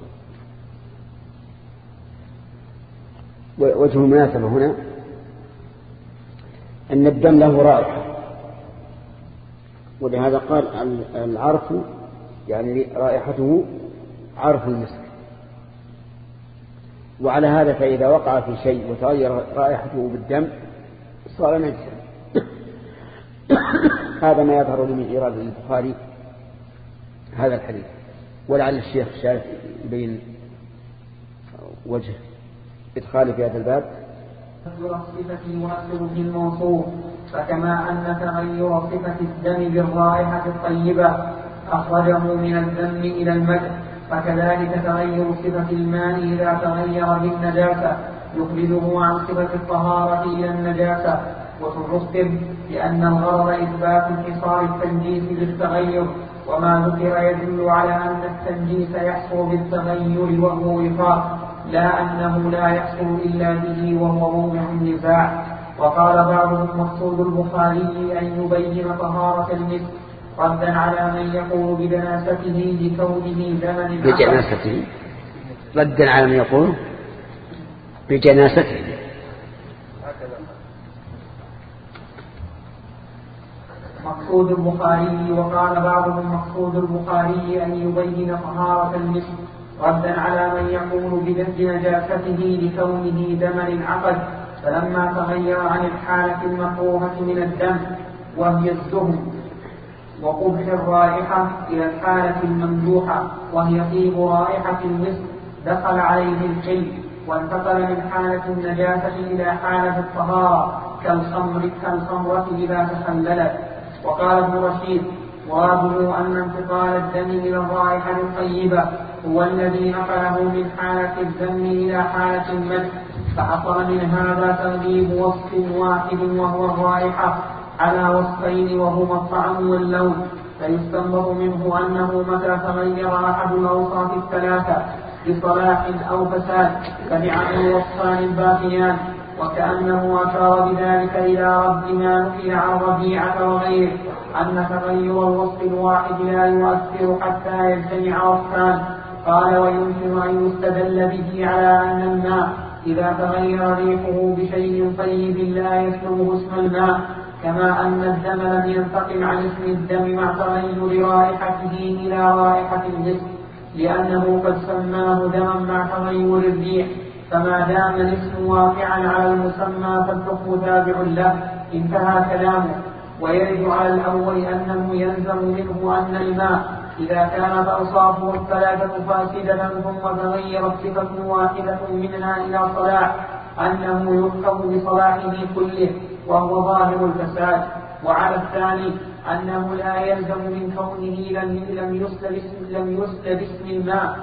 وجه المناسبة هنا أن الدم له رائحة، ولهذا قال العرف يعني رائحته عرف المسك. وعلى هذا فإذا وقع في شيء وتغير رائحته بالدم صار نجسا. هذا ما يظهر لي من إيراد البخاري هذا الحديث، ولعل الشيخ شايف يبين وجه إدخال في هذا الباب. الصفة المؤثر في الموصوف، فكما أن تغير صفة الدم بالرائحة الطيبة أخرجه من الذم إلى المدح، فكذلك تغير صفة الماء إذا تغير بالنجاسة يخرجه عن صفة الطهارة إلى النجاسة. وترتب لأن الغرض إثبات انحصار التنجيس بالتغير، وما ذكر يدل على أن التنجيس يحصل بالتغير وهو وفاق، لا أنه لا يحصل إلا به وهو موضع النزاع. وقال بعضهم مقصود البخاري أن يبين طهارة المسك ردا على من يقول بدناسته لكونه زمن بجناسته ردا على من يقول بجناسته. مقصود البخاري وقال بعضهم مقصود البخاري أن يبين طهارة المسك ردا على من يقول بنجاسته لكونه دم انعقد، فلما تغير عن الحالة المكروهة من الدم وهي الزهم وقبح الرائحة إلى الحالة الممدوحة وهي طيب رائحة المسك دخل عليه الحل، وانتقل من حالة النجاسة إلى حالة الطهارة كالخمر كالخمرة إذا تخللت. وقال ابن رشيد مراده أن انتقال الدم إلى الرائحة الطيبة هو الذي نقله من حالة الذم إلى حالة المدح، فحصل من هذا تغليب وصف واحد وهو الرائحة على وصفين وهما الطعم واللون، فيستنبط منه أنه متى تغير أحد الأوصاف الثلاثة بصلاح أو فساد فنعم الوصفان الباقيان. وكأنه أشار بذلك إلى رد ما نقل عن ربيعة وغيره أن تغير الوصف الواحد لا يؤثر حتى يجتمع وصفان. قال ويمكن أن يستدل به على أن الماء إذا تغير ريحه بشيء طيب لا يسلبه اسم الماء، كما أن الدم لم ينتقل عن اسم الدم مع تغير رائحته إلى رائحة الجسم، لأنه قد سماه دما مع تغير الريح، فما دام الاسم واقعا على المسمى فالحكم تابع له. انتهى كلامه. ويرد على الأول أنه يلزم منه أن الماء إذا كانت أوصافه الثلاثة فاسدة ثم تغيرت صفة واحدة منها إلى صلاح أنه يحكم بصلاحه كله وهو ظاهر الفساد. وعلى الثاني أنه لا يلزم من كونه لم يسلب لم يسلب اسم الماء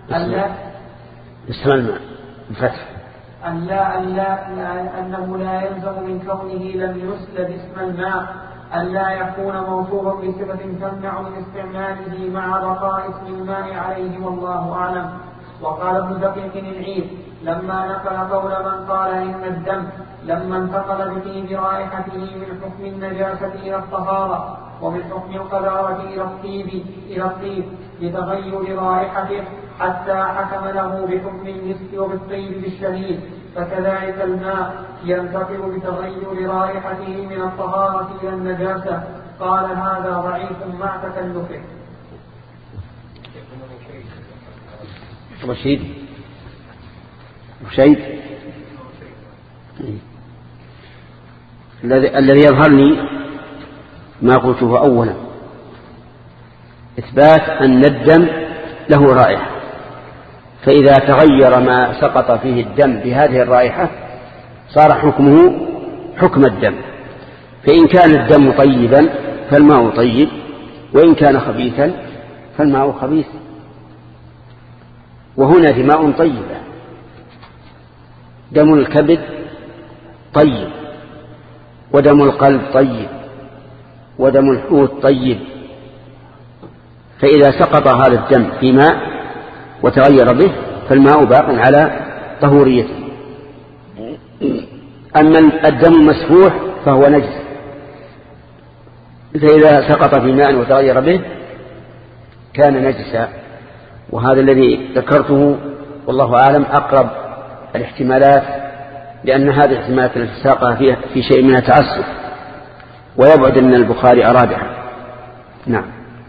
اسم الماء بفتح أن لا أن لا أنه لا يلزم من كونه لم يسلب اسم الماء أن لا يكون موصوفا بصفة تمنع من استعماله مع بقاء اسم الماء عليه والله أعلم. وقال ابن دقيق العيد لما نقل قول من قال إن الدم لما انتقل به برائحته من حكم النجاسة إلى الطهارة ومن حكم القذارة إلى الطيب إلى الطيب لتغير رائحته حتى حكم له بحكم المسك وبالطيب بالشهيد، فكذلك الماء ينتقل بتغير رائحته من الطهارة إلى النجاسة. قال هذا ضعيف مع تكلفه. رشيد رشيد الذي يظهر لي ما قلته أولا إثبات أن الدم له رائحة، فإذا تغير ما سقط فيه الدم بهذه الرائحة صار حكمه حكم الدم، فإن كان الدم طيبا فالماء طيب، وإن كان خبيثا فالماء خبيث. وهنا دماء طيبة، دم الكبد طيب، ودم القلب طيب، ودم الحوت طيب، فإذا سقط هذا الدم في ماء وتغير به فالماء باق على طهوريته. أما الدم المسفوح فهو نجس فإذا سقط في ماء وتغير به كان نجسا. وهذا الذي ذكرته والله أعلم أقرب الاحتمالات، لأن هذه الاحتمالات التي ساقها فيها في شيء منها تعسف، ويبعد أن البخاري أرادها. نعم.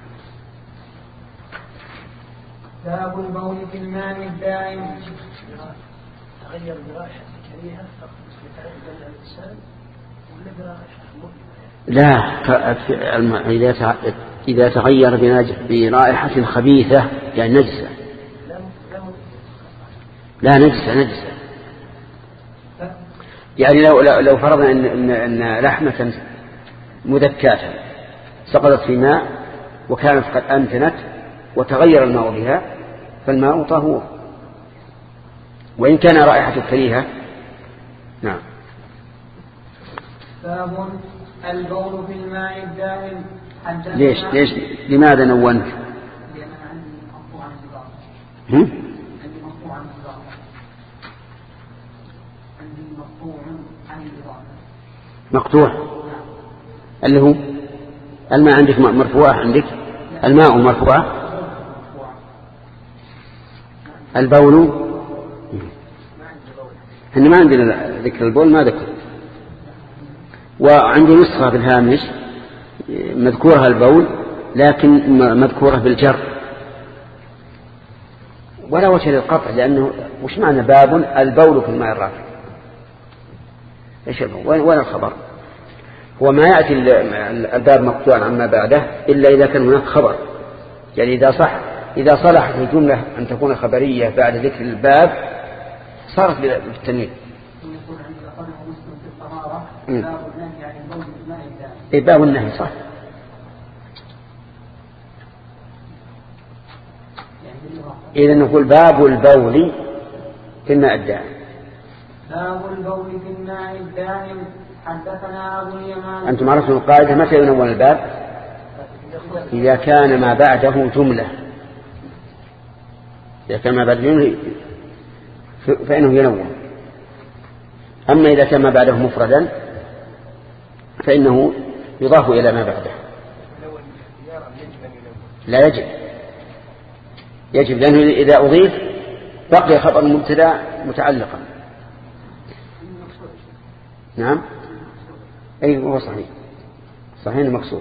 باب البول في الماء الدائم. تغير برائحة كريهة يتعين الإنسان ولا برائحة مؤلمة؟ لا، إذا تغير برائحة خبيثة يعني نجسة. لا، نجسة نجسة. يعني لو لو فرضنا إن إن لحمة مذكاة سقطت في ماء وكانت قد أنتنت وتغير الماء بها فالماء طهور وإن كان رائحة كريهة. نعم. باب البول في الماء الدائم. ليش ليش لماذا نونت؟ لأن أنا عندي مقطوع عن الزبار. هم؟ عندي مقطوع عن الزبار. عندي مقطوع عن الزبار. مقطوع اللي هو الماء عندك مرفوع، عندك الماء مرفوع، البول احنا ما عندنا ذكر البول، ما ذكر. وعندي نسخة في الهامش مذكورها البول لكن مذكورة بالجر ولا وجه للقطع، لأنه وش معنى باب البول في الماء الراكد؟ ايش البول؟ وين الخبر؟ هو ما يأتي الباب مقطوعا عما بعده إلا إذا كان هناك خبر. يعني إذا صح إذا صلحت الجملة أن تكون خبرية بعد ذكر الباب صارت بالتنوين. إيه باب النهي صح. إذا نقول باب البول في الماء الدائم. باب البول في الماء الدائم. حدثنا أبو اليمان. أنتم عرفتم القاعدة متى ينون الباب؟ إذا كان ما بعده جملة. إذا كان ما بعده جملة فإنه ينون. أما إذا كان ما بعده مفردا فإنه يضاف إلى ما بعده. لا يجب يجب لأنه إذا أضيف بقي خبر المبتدا متعلقا. نعم أي هو صحيح صحيح المقصود.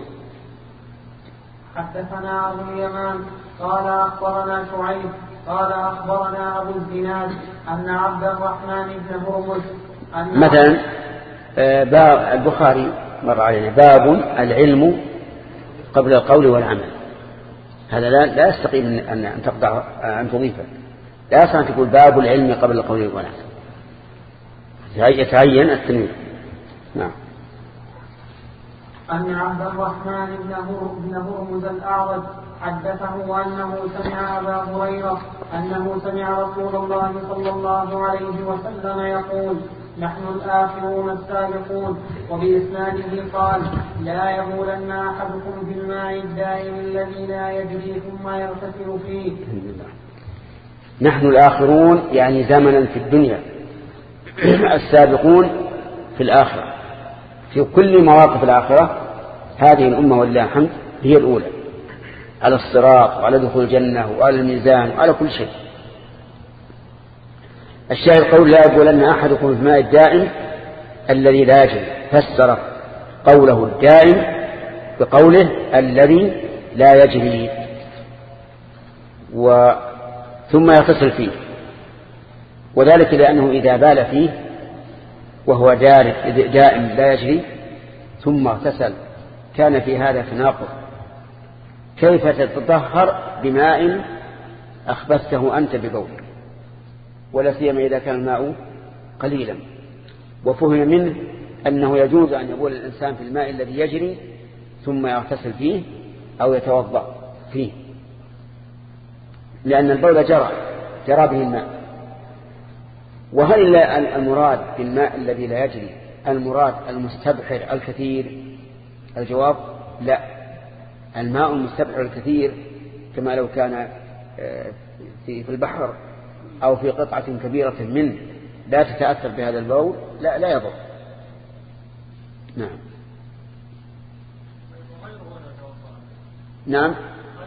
حدثنا أبو اليمان قال أخبرنا شعيب قال أخبرنا أبو الزناد أن عبد الرحمن بن هرمز مثلا باب البخاري مر علينا باب العلم قبل القول والعمل. هذا لا لا يستقيم أن أن تقطع أن تضيفه. لا يصح أن تقول باب العلم قبل القول والعمل، يتعين التنوين. نعم. أن عبد الرحمن بن هرمز الأعرج حدثه أنه سمع أبا هريرة أنه سمع رسول الله صلى الله عليه وسلم يقول نحن الآخرون السابقون. وبإسناده قال لا يبولن أحدكم في الماء الدائم الذي لا يجري ثم يغتسل فيه. نحن الآخرون يعني زمنا في الدنيا، السابقون في الآخرة. في كل مواقف الآخرة هذه الأمة ولله الحمد هي الأولى على الصراط وعلى دخول الجنة وعلى الميزان وعلى كل شيء. الشاهد قول لا يبولن أحدكم في الماء الدائم الذي لا يجري، فسر قوله الدائم بقوله الذي لا يجري و ثم يغتسل فيه، وذلك لأنه إذا بال فيه وهو دائم لا يجري ثم اغتسل كان في هذا تناقض. كيف تتطهر بماء أخبثته أنت ببولك، ولا سيما إذا كان الماء قليلا؟ وفهم منه أنه يجوز أن يبول الإنسان في الماء الذي يجري ثم يغتسل فيه أو يتوضأ فيه، لأن البول جرى جرى به الماء. وهل المراد بالماء الذي لا يجري المراد المستبحر الكثير؟ الجواب لا. الماء المستبحر الكثير كما لو كان في البحر أو في قطعة كبيرة منه لا تتأثر بهذا البول لا لا يضر. نعم. نعم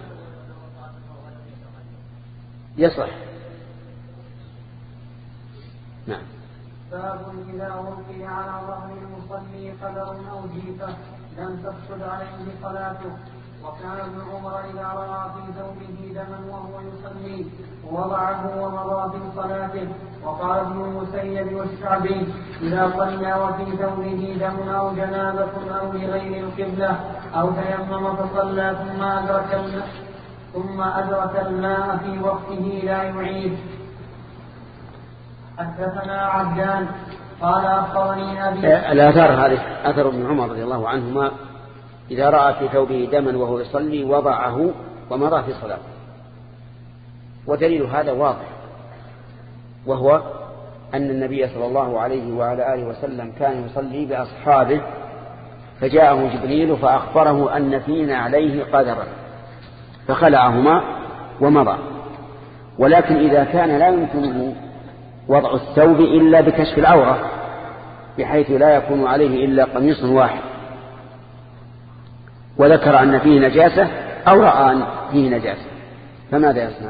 يصح. نعم. باب إذا ألقي على ظهر المصلي قدر أو جيفة لم تفسد عليه صلاته. وكان ابن عمر إذا رأى في ثوبه دما وهو يصلي وضعه ومضى في صلاته. وقال ابن المسيب والشعبي إذا صلى وفي ثوبه دم أو جنابة أو لغير القبلة أو تيمم فصلى ثم أدرك الماء ثم أدرك الماء في وقته لا يعيد. حدثنا عبدان قال أخبرني أبي. الآثار هذه أثر ابن عمر رضي الله عنهما إذا رأى في ثوبه دما وهو يصلي وضعه ومضى في صلاته. ودليل هذا واضح، وهو أن النبي صلى الله عليه وعلى آله وسلم كان يصلي بأصحابه فجاءه جبريل فأخبره أن فينا عليه قدرا فخلعهما ومضى. ولكن إذا كان لا يمكنه وضع الثوب إلا بكشف العورة بحيث لا يكون عليه إلا قميص واحد وذكر أن فيه نجاسة أو رأى أن فيه نجاسة، فماذا يصنع؟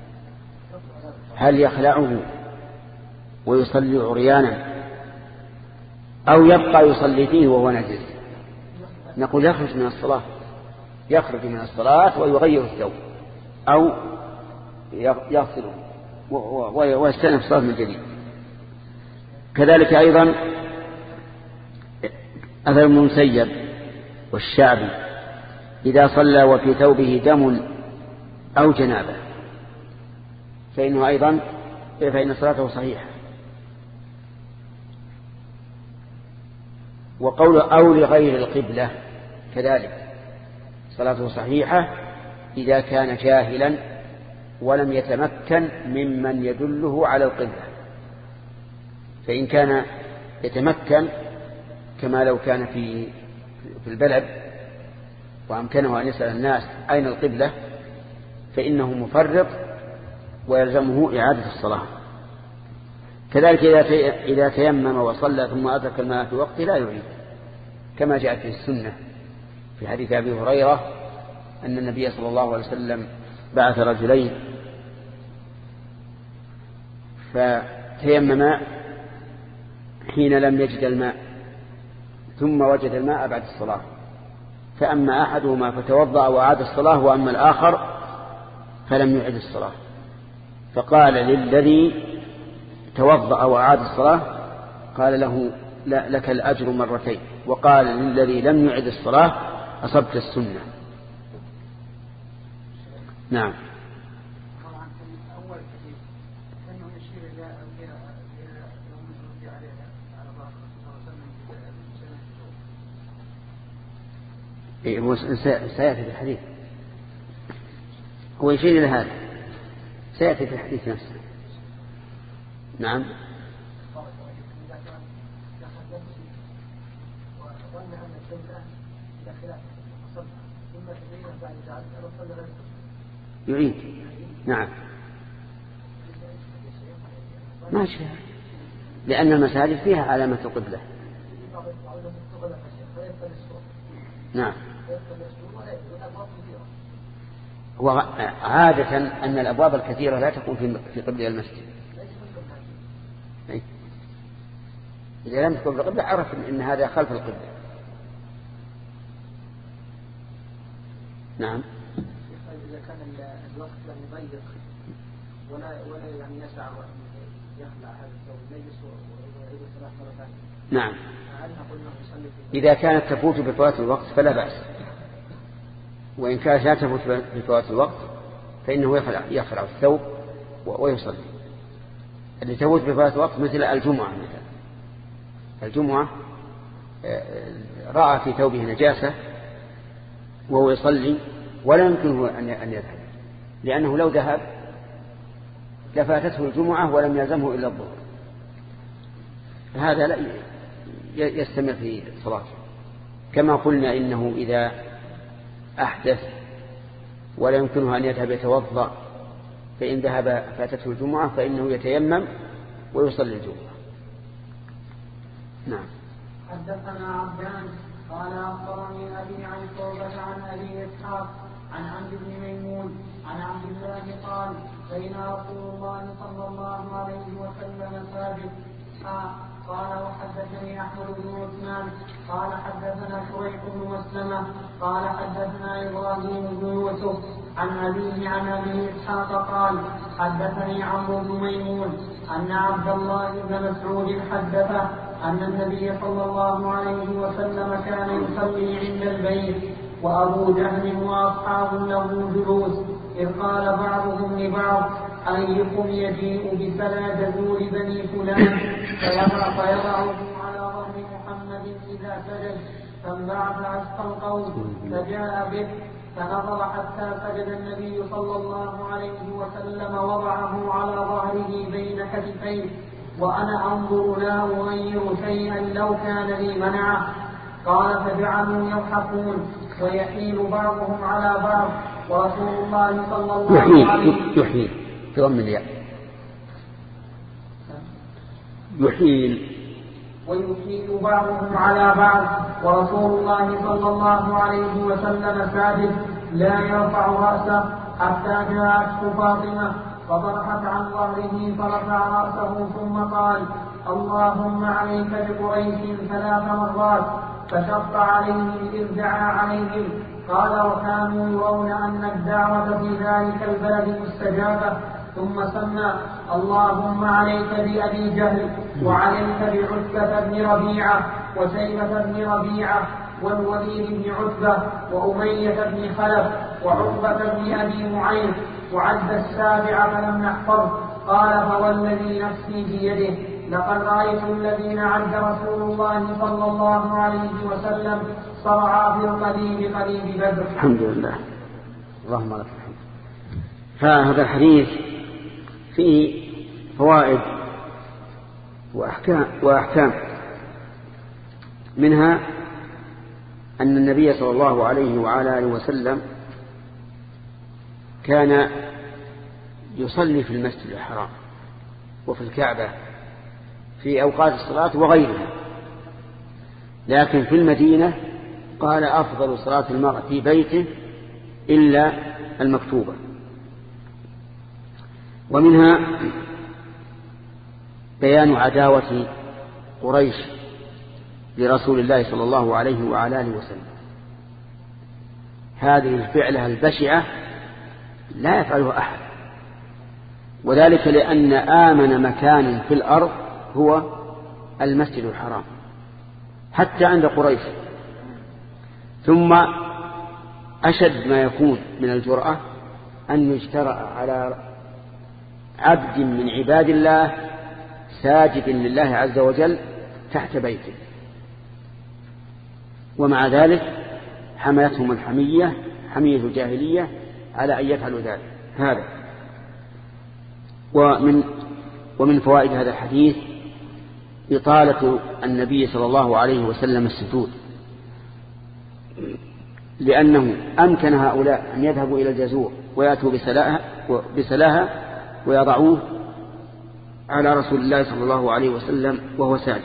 هل يخلعه ويصلي عريانا أو يبقى يصلي فيه وهو نجس؟ نقول يخرج من الصلاة يخرج من الصلاة ويغير الثوب أو يغسله ويستأنف الصلاة من جديد. كذلك أيضا أثر ابن المسيب والشعبي إذا صلى وفي ثوبه دم أو جنابة فإنه أيضا فإن صلاته صحيحة. وقول أو لغير القبلة كذلك صلاته صحيحة إذا كان جاهلا ولم يتمكن ممن يدله على القبلة. فإن كان يتمكن كما لو كان في في البلد وأمكنه أن يسأل الناس أين القبلة فإنه مفرط ويلزمه إعادة الصلاة. كذلك إذا تيمم وصلى ثم أدرك الماء في وقته لا يعيد، كما جاء في السنة في حديث أبي هريرة أن النبي صلى الله عليه وسلم بعث رجلين فتيمما حين لم يجد الماء ثم وجد الماء بعد الصلاة، فأما أحدهما فتوضأ وأعاد الصلاة وأما الآخر فلم يعد الصلاة. فقال للذي توضأ وأعاد الصلاة قال له لا لك الأجر مرتين، وقال للذي لم يعد الصلاة أصبت السنة. نعم. هو سيأتي في الحديث، هو يشير إلى هذا سيأتي في الحديث نفسه. نعم. يعيد. نعم ماشي، لأن المساجد فيها علامة القبلة. نعم. وعادة أن الأبواب الكثيرة لا تكون في قبل المسجد. إذا لم تكن في القبلة عرف أن هذا خلف القبلة. نعم. إذا كان الوقت لم يضيق ولا ولا يعني يسع يخلع هذا الثوب يجلس ويعيد الصلاة مرة ثانية. نعم. إذا كانت تفوت بفوات الوقت فلا بأس، وإن كانت لا تفوت بفوات الوقت فإنه يخلع يخلع الثوب ويصلي. اللي تفوت بفوات الوقت مثل الجمعة مثلا، الجمعة رأى في ثوبه نجاسة وهو يصلي ولا يمكنه أن يذهب، لأنه لو ذهب لفاتته الجمعة ولم يلزمه إلا الظهر، هذا لا يستمر في صلاته. كما قلنا إنه إذا أحدث ولا يمكنه أن يذهب يتوضأ فإن ذهب فاتته الجمعة فإنه يتيمم ويصلي الجمعة. نعم. حدثنا عبدان قال أخبرني أبي عن شعبة عن أبي إسحاق عن عمرو بن ميمون عن عبد الله قال بين رسول الله صلى الله عليه وسلم ثابت قال وحدثني أحمد بن عثمان قال حدثنا شريح بن مسلمة قال حدثنا إبراهيم بن يوسف عن أبيه عن أبي إسحاق قال حدثني عمرو بن ميمون أن عبد الله بن مسعود حدثه أن النبي صلى الله عليه وسلم كان يصلي عند البيت وأبو جهل وأصحاب له جلوس إذ قال بعضهم لبعض أيكم يجيء بسلا جزور بني فلان فيضعه على ظهر محمد إذا سجد فانبعث أسقى القوم فجاء به فنظر حتى سجد النبي صلى الله عليه وسلم وضعه على ظهره بين كتفيه وأنا أنظر لا أغير شيئا لو كان لي منعه. قال فجعلوا يضحكون ويحيل بعضهم على بعض ورسول الله صلى الله عليه وسلم يحيل في ضم الياء يحيل ويحيل بعضهم على بعض ورسول الله صلى الله عليه وسلم ساجد لا يرفع رأسه حتى جاءته فاطمة فضرحت عن ظهره فرفع رأسه ثم قال اللهم عليك بقريش ثلاث مرات فشق عليهم إذ دعا عليهم. قال وكانوا يرون أن الدعوة في ذلك البلد مستجابة ثم سمى اللهم عليك بأبي جهل وعليك بعتبة بن ربيعة وشيبة بن ربيعة والوليد بن عتبة وأمية بن خلف وعقبة بن أبي معيط وعد السابع فلم نحفظ. قال فوالذي نفسي بيده لقد رأيت الذين عد رسول الله صلى الله عليه وسلم صرعا في القليب قليب بدر. الحمد لله اللهم لك الحمد. فهذا الحديث فيه فوائد وأحكام, وأحكام منها أن النبي صلى الله عليه وعلى آله وسلم كان يصلي في المسجد الحرام وفي الكعبة في أوقات الصلاة وغيرها، لكن في المدينة قال أفضل صلاة المرء في بيته إلا المكتوبة. ومنها بيان عداوة قريش لرسول الله صلى الله عليه وعلى آله وسلم. هذه الفعلة البشعة لا يفعلها أحد، وذلك لأن آمن مكان في الأرض هو المسجد الحرام حتى عند قريش. ثم أشد ما يكون من الجرأة أن يجترأ على عبد من عباد الله ساجد لله عز وجل تحت بيته، ومع ذلك حملتهم الحمية حمية الجاهلية على أن يفعلوا ذلك. هذا ومن ومن فوائد هذا الحديث إطالة النبي صلى الله عليه وسلم السجود، لأنه أمكن هؤلاء أن يذهبوا إلى الجزور ويأتوا بسلاها, بسلاها ويضعوه على رسول الله صلى الله عليه وسلم وهو ساجد.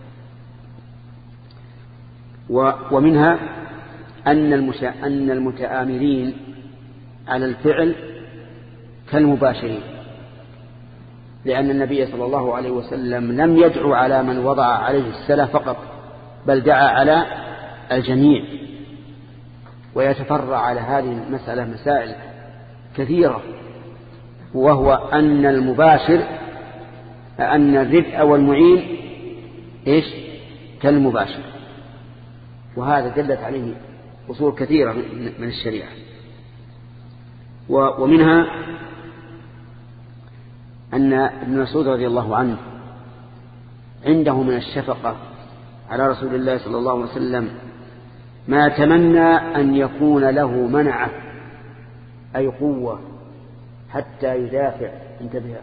ومنها أن أن المتآمرين على الفعل كالمباشرين، لأن النبي صلى الله عليه وسلم لم يدعو على من وضع عليه السلا فقط، بل دعا على الجميع. ويتفرع على هذه المسألة مسائل كثيرة، وهو أن المباشر أن الردء والمعين إيش كالمباشر، وهذا دلت عليه أصول كثيرة من الشريعة. ومنها أن ابن مسعود رضي الله عنه عنده من الشفقة على رسول الله صلى الله عليه وسلم ما تمنى أن يكون له منعه أي قوة حتى يدافع انتبه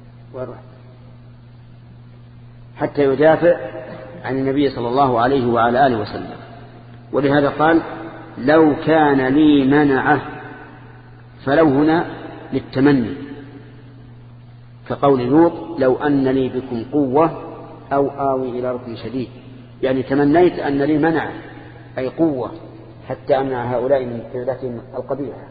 حتى يدافع عن النبي صلى الله عليه وعلى آله وسلم. ولهذا قال لو كان لي منعه، فلو هنا للتمني، كقول لوط لو أن لي بكم قوة أو آوي إلى ركن شديد، يعني تمنيت أن لي منع أي قوة حتى أمنع هؤلاء من فعلتهم القبيحة.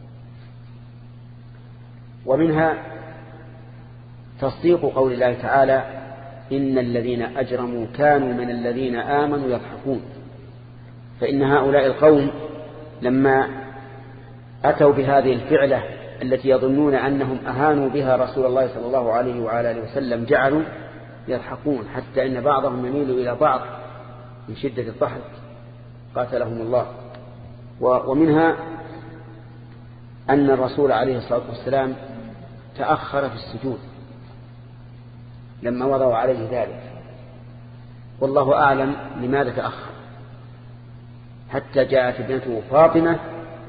ومنها تصديق قول الله تعالى إن الذين أجرموا كانوا من الذين آمنوا يضحكون. فإن هؤلاء القوم لما أتوا بهذه الفعلة التي يظنون أنهم أهانوا بها رسول الله صلى الله عليه وعلى آله وسلم جعلوا يضحكون، حتى إن بعضهم يميل إلى بعض من شدة الضحك قاتلهم الله. ومنها أن الرسول عليه الصلاة والسلام تأخر في السجود لما وضعوا عليه ذلك، والله أعلم لماذا تأخر، حتى جاءت ابنته فاطمة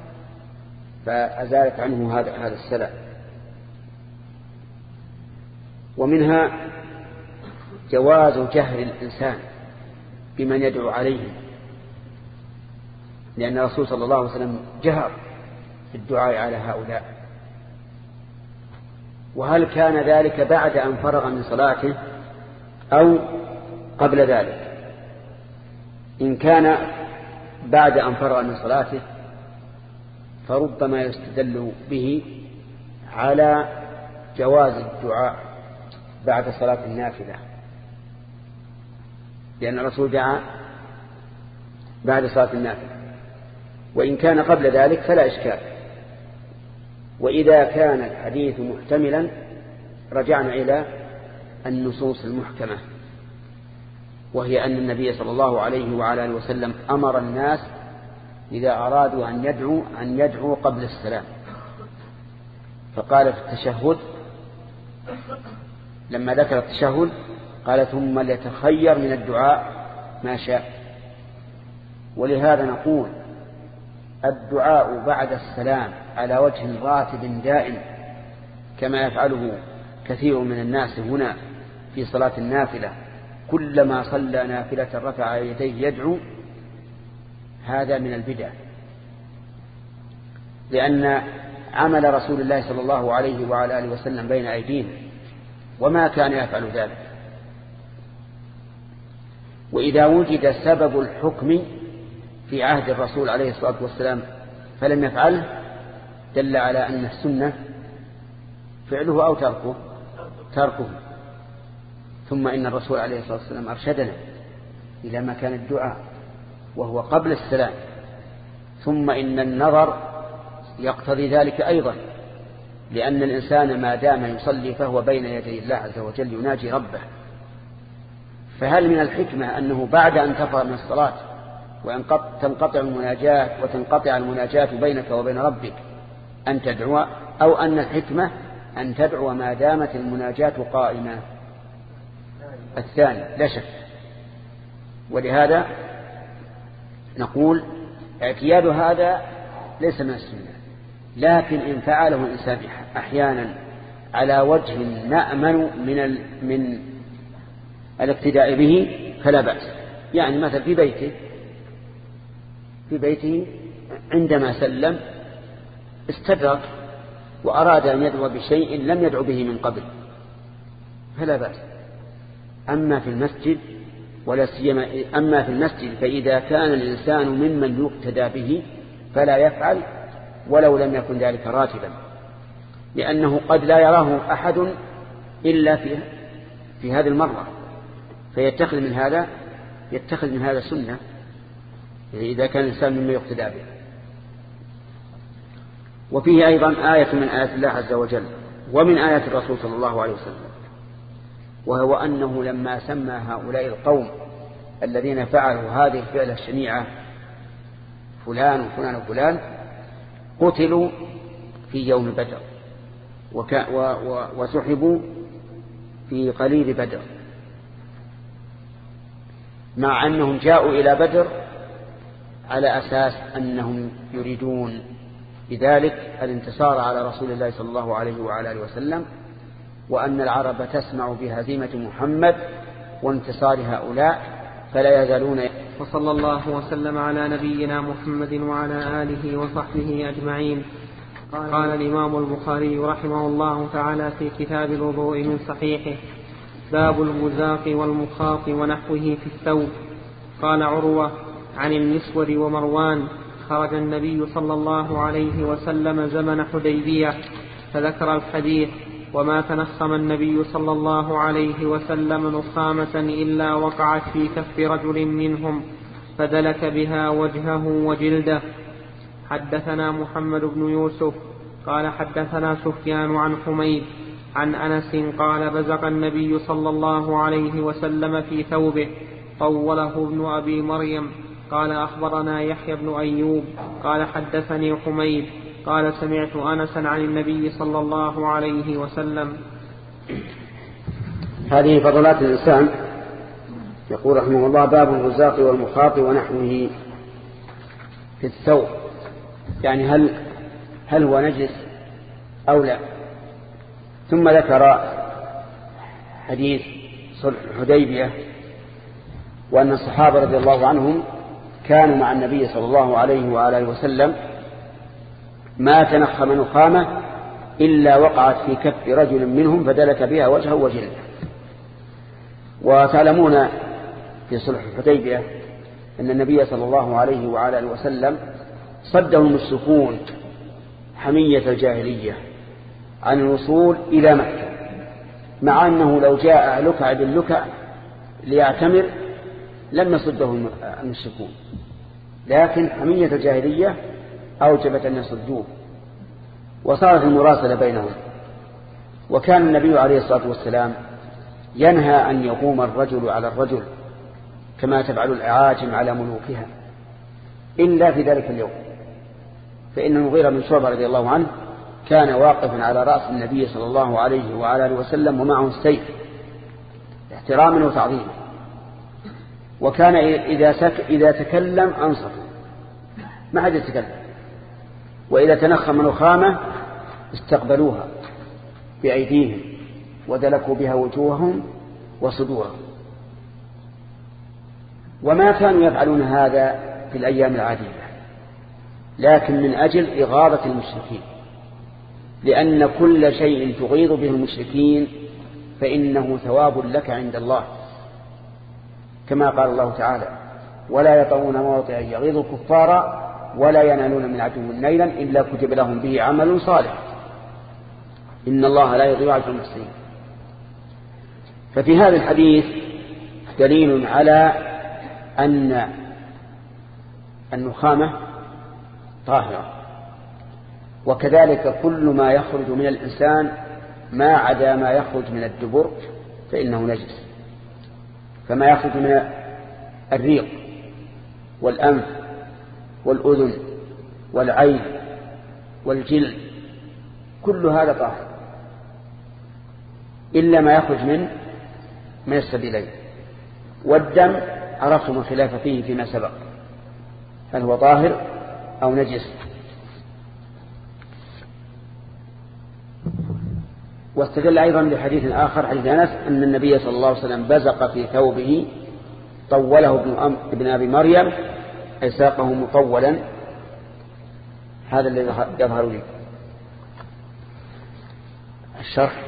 فأزالت عنه هذا هذا السلام. ومنها جواز جهر الإنسان بمن يدعو عليه، لأن الرسول صلى الله عليه وسلم جهر في الدعاء على هؤلاء. وهل كان ذلك بعد أن فرغ من صلاته أو قبل ذلك؟ إن كان بعد أن فرغ من صلاته فربما يستدل به على جواز الدعاء بعد صلاة النافلة، لأن الرسول دعا بعد صلاة النافلة. وإن كان قبل ذلك فلا إشكال. وإذا كان الحديث محتملا رجعنا إلى النصوص المحكمة، وهي أن النبي صلى الله عليه وعلى آله وسلم أمر الناس إذا أرادوا أن يدعوا أن يدعوا قبل السلام، فقال في التشهد لما ذكر التشهد قال ثم ليتخير من الدعاء ما شاء. ولهذا نقول الدعاء بعد السلام على وجه راتب دائم كما يفعله كثير من الناس هنا في صلاة النافلة، كلما صلى نافلة رفع يديه يدعو، هذا من البدع، لأن عمل رسول الله صلى الله عليه وعلى آله وسلم بين أيدينا وما كان يفعل ذلك. وإذا وجد سبب الحكم في عهد الرسول عليه الصلاة والسلام فلم يفعله دل على أن السنة فعله أو تركه تركه ثم إن الرسول عليه الصلاة والسلام أرشدنا إلى مكان الدعاء وهو قبل السلام، ثم إن النظر يقتضي ذلك أيضا، لأن الإنسان ما دام يصلي فهو بين يدي الله عز وجل يناجي ربه. فهل من الحكمة أنه بعد أن تفرغ من الصلاة وأن تنقطع المناجاة وتنقطع المناجاة بينك وبين ربك أن تدعو، أو أن الحكمة أن تدعو ما دامت المناجاة قائمة؟ الثاني لا شك. ولهذا نقول اعتياد هذا ليس من السنة، لكن إن فعله الإنسان أحيانا على وجه نأمن من من الاقتداء به فلا بأس. يعني مثلا في بيته في بيته عندما سلم استدرك وأراد أن يدعو بشيء لم يدعو به من قبل فلا بأس. أما في المسجد ولا سيما أما في المسجد فإذا كان الإنسان ممن يقتدى به فلا يفعل ولو لم يكن ذلك راتبا، لأنه قد لا يراه أحد إلا في في هذه المرة فيتخذ من هذا يتخذ من هذا سنة إذا كان الإنسان مما يقتدى به. وفيه أيضا آية من آيات الله عز وجل ومن آيات الرسول صلى الله عليه وسلم، وهو أنه لما سمى هؤلاء القوم الذين فعلوا هذه الفعلة الشنيعة فلان وفلان وفلان قتلوا في يوم بدر وكا و و وسحبوا في قليل بدر، مع أنهم جاءوا إلى بدر على أساس أنهم يريدون بذلك الانتصار على رسول الله صلى الله عليه وعلى آله وسلم، وأن العرب تسمع بهزيمة محمد وانتصار هؤلاء فلا يزالون. وصلى الله وسلم على نبينا محمد وعلى آله وصحبه أجمعين. قال الإمام البخاري رحمه الله تعالى في كتاب الوضوء من صحيحه: باب المزاق والمخاط ونحوه في الثوب. قال عروة عن المسور ومروان: خرج النبي صلى الله عليه وسلم زمن حديبية، فذكر الحديث: وما تنخم النبي صلى الله عليه وسلم نخامة إلا وقعت في كف رجل منهم فدلك بها وجهه وجلده. حدثنا محمد بن يوسف قال حدثنا سفيان عن حميد عن أنس قال: بزق النبي صلى الله عليه وسلم في ثوبه، طوله ابن أبي مريم. قال: أخبرنا يحيى بن أيوب قال حدثني حميد قال: سمعت أنسا عن النبي صلى الله عليه وسلم. هذه فضلات الإنسان. يقول رحمه الله: باب الرزاق والمخاط ونحوه في الثوب، يعني هل هل هو نجس أو لا. ثم ذكر حديث صلح الحديبية، وأن الصحابة رضي الله عنهم كانوا مع النبي صلى الله عليه وآله وسلم ما تنخم نخامة إلا وقعت في كف رجل منهم فدلك بها وجهه وجلده. وتعلمون في صلح الحديبية أن النبي صلى الله عليه وآله وسلم صده المشركون حمية الجاهلية عن الوصول إلى مكة، مع أنه لو جاء لكع بن لكع ليعتمر لم يصده المشركون، لكن حمية الجاهلية أوجبت أن يصدوه، وصارت المراسلة بينهم. وكان النبي عليه الصلاة والسلام ينهى أن يقوم الرجل على الرجل كما تفعل الأعاجم على ملوكها إلا في ذلك اليوم، فإن المغيرة بن شعبة رضي الله عنه كان واقفا على رأس النبي صلى الله عليه وآله وسلم ومعه السيف احتراما وتعظيما، وكان إذا, سك إذا تكلم أنصت ما حد يتكلم، وإذا تنخم نخامة استقبلوها بأيديهم ودلكوا بها وجوههم وصدورهم. وما كانوا يفعلون هذا في الأيام العادية، لكن من أجل إغاظة المشركين، لأن كل شيء تغيظ به المشركين فإنه ثواب لك عند الله، كما قال الله تعالى: ولا يطعون موطئا يغيظ الكفار ولا ينالون من عدو نيلا إلا كتب لهم به عمل صالح إن الله لا يضيع أجر المحسنين. ففي هذا الحديث دليل على أن النخامة طاهرة، وكذلك كل ما يخرج من الإنسان ما عدا ما يخرج من الدبر فإنه نجس، فما يخرج من الريق والأنف والأذن والعين والجلد كل هذا طاهر إلا ما يخرج من من السبيلين. والدم عرفتم الخلاف فيه فيما سبق، هل هو طاهر أو نجس. واستدل أيضا بحديث آخر، حديث أنس، أن النبي صلى الله عليه وسلم بزق في ثوبه طوله ابن أبي مريم أي ساقه مطولا. هذا الذي يظهر لي. الشرح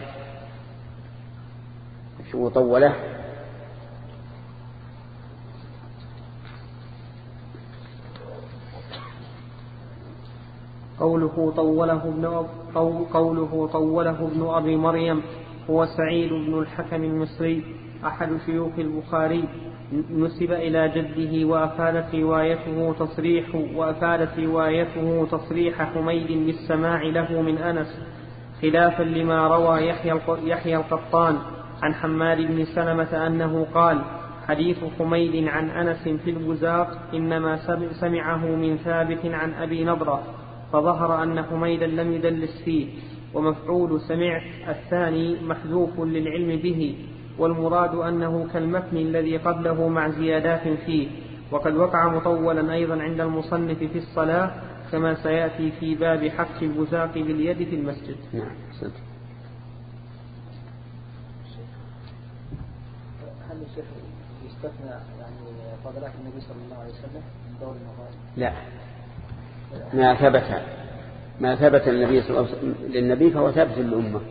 شو طوله؟ قوله طوله ابن قوله طوله ابن أبي مريم هو سعيد بن الحكم المصري أحد شيوخ البخاري، نسب إلى جده، وأفادت روايته تصريح وأفادت روايته تصريح حميد بالسماع له من أنس، خلافا لما روى يحيى يحيى القطان عن حماد بن سلمة أنه قال: حديث حميد عن أنس في البزاق إنما سمعه من ثابت عن أبي نضرة، فظهر أن حميدا لم يدلس فيه، ومفعول سمعت الثاني محذوف للعلم به، والمراد أنه كالمتن الذي قبله مع زيادات فيه. وقد وقع مطولا أيضا عند المصنف في الصلاة كما سيأتي في باب حك البزاق باليد في المسجد. نعم. هل الشيخ يستثنى يعني فضلات النبي صلى الله عليه وسلم من دور المغارب؟ لا، ما ثبت ما ثبت النبي صلى الله عليه وسلم للنبي فهو ثابت للأمة،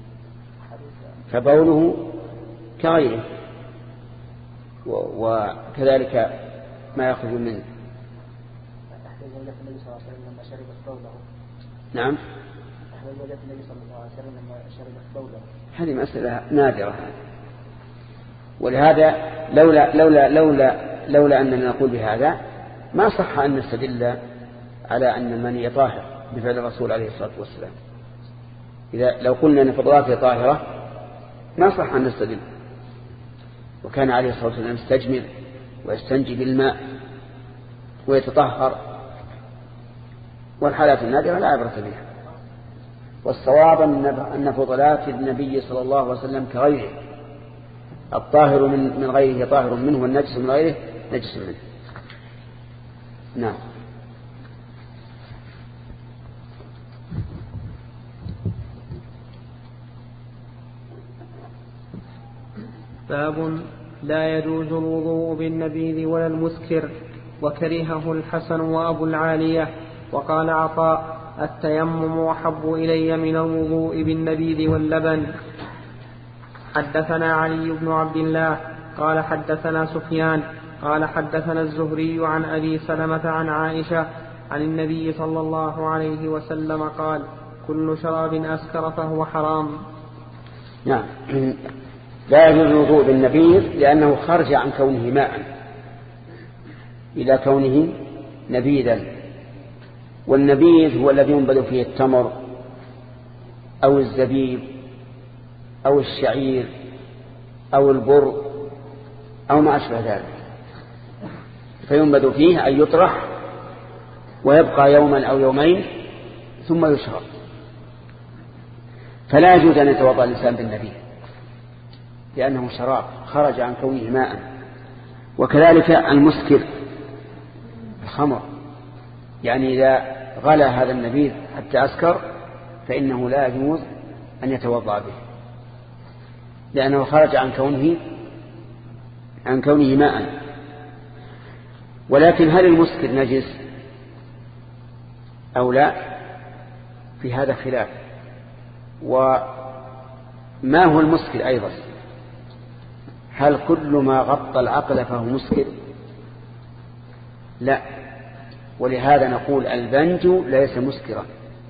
فبوله كغيره، وكذلك ما يأخذ منه. زوجة النبي صلى الله عليه وسلم لما شربت بوله. نعم. إحدى زوجات النبي صلى الله عليه وسلم لما شربت بوله. هذه مسألة نادرة، ولهذا لولا لولا لولا لولا أننا نقول بهذا ما صح أن نستدل على أن المني طاهر بفعل الرسول عليه الصلاة والسلام. إذا لو قلنا أن فضلاته طاهرة ما صح أن نستدل. وكان عليه الصلاة والسلام يستجمر ويستنجي بالماء ويتطهر، والحالات النادرة لا عبرة بها. والصواب أن فضلات النبي صلى الله عليه وسلم كغيره، الطاهر من من غيره طاهر منه، والنجس من غيره نجس منه. نعم. باب لا يجوز الوضوء بالنبيذ ولا المسكر، وكرهه الحسن وأبو العالية. وقال عطاء: التيمم أحب إلي من الوضوء بالنبيذ واللبن. حدثنا علي بن عبد الله قال حدثنا سفيان قال حدثنا الزهري عن أبي سلمة عن عائشة عن النبي صلى الله عليه وسلم قال: كل شراب أسكر فهو حرام. نعم. لا يجوز الوضوء بالنبيذ لأنه خرج عن كونه ماء إلى كونه نبيذا، والنبيذ هو الذي ينبذ فيه التمر أو الزبيب أو الشعير أو البر أو ما أشبه ذلك، فينبذ فيه أن يطرح ويبقى يوما أو يومين ثم يشرب. فلا يجوز أن يتوضأ الإنسان بالنبيذ لأنه شراب خرج عن كونه ماء. وكذلك المسكر الخمر، يعني إذا غلى هذا النبيذ حتى أسكر فإنه لا يجوز أن يتوضأ به لأنه خرج عن كونه عن كونه ماء. ولكن هل المسكر نجس أو لا؟ في هذا خلاف. وما هو المسكر أيضا؟ هل كل ما غطى العقل فهو مسكر؟ لا. ولهذا نقول البنج ليس مسكرا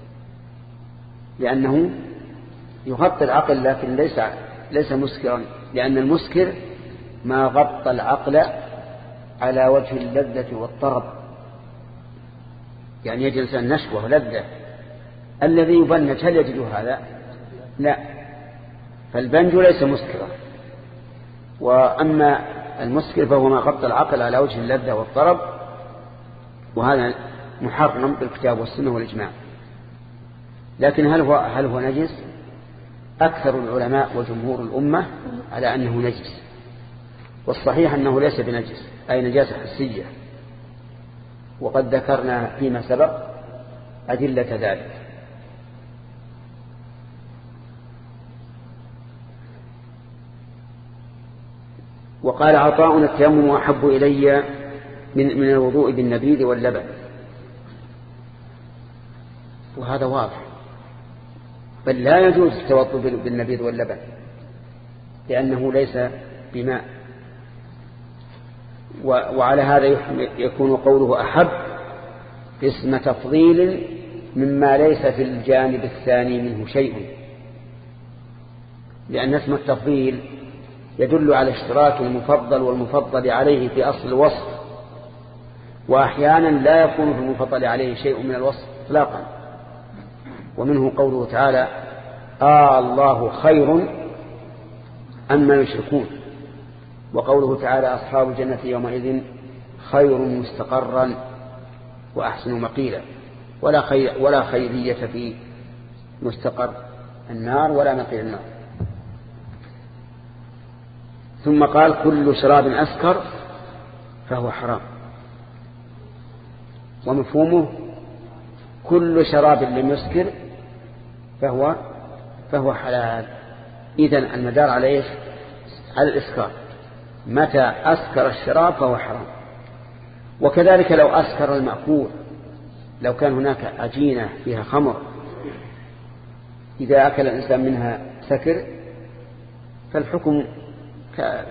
لأنه يغطي العقل لكن ليس ليس مسكرا، لأن المسكر ما غطى العقل على وجه اللذة والطرب، يعني يجد الإنسان نشوة ولذة. الذي يبنج هل يجد هذا؟ لا. فالبنج ليس مسكرا. وأما المسكر فهو ما غطى العقل على وجه اللذة والطرب، وهذا محرم بالكتاب والسنة والإجماع. لكن هل هو هل هو نجس؟ أكثر العلماء وجمهور الأمة على أنه نجس، والصحيح أنه ليس بنجس، أي نجاسة حسية، وقد ذكرنا فيما سبق أدلة ذلك. وقال عطاء: التيمم أحب إلي من من الوضوء بالنبيذ واللبن. وهذا واضح، بل لا يجوز التوضؤ بالنبيذ واللبن لأنه ليس بماء. وعلى هذا يكون قوله أحب اسم تفضيل مما ليس في الجانب الثاني منه شيء، لأن اسم التفضيل يدل على اشتراك المفضل والمفضل عليه في أصل الوصف، وأحيانا لا يكون في المفضل عليه شيء من الوصف إطلاقا. ومنه قوله تعالى: آه الله خير أما يشركون. وقوله تعالى: أصحاب الجنة يومئذ خير مستقرا وأحسن مقيلا. ولا خير ولا خيرية في مستقر النار ولا مقيل النار. ثم قال: كل شراب أسكر فهو حرام. ومفهومه كل شراب لم يسكر فهو فهو حلال. إذن المدار على إيش؟ على الإسكار. متى أسكر الشراب فهو حرام. وكذلك لو أسكر المأكول، لو كان هناك عجينة فيها خمر إذا أكل الإنسان منها سكر فالحكم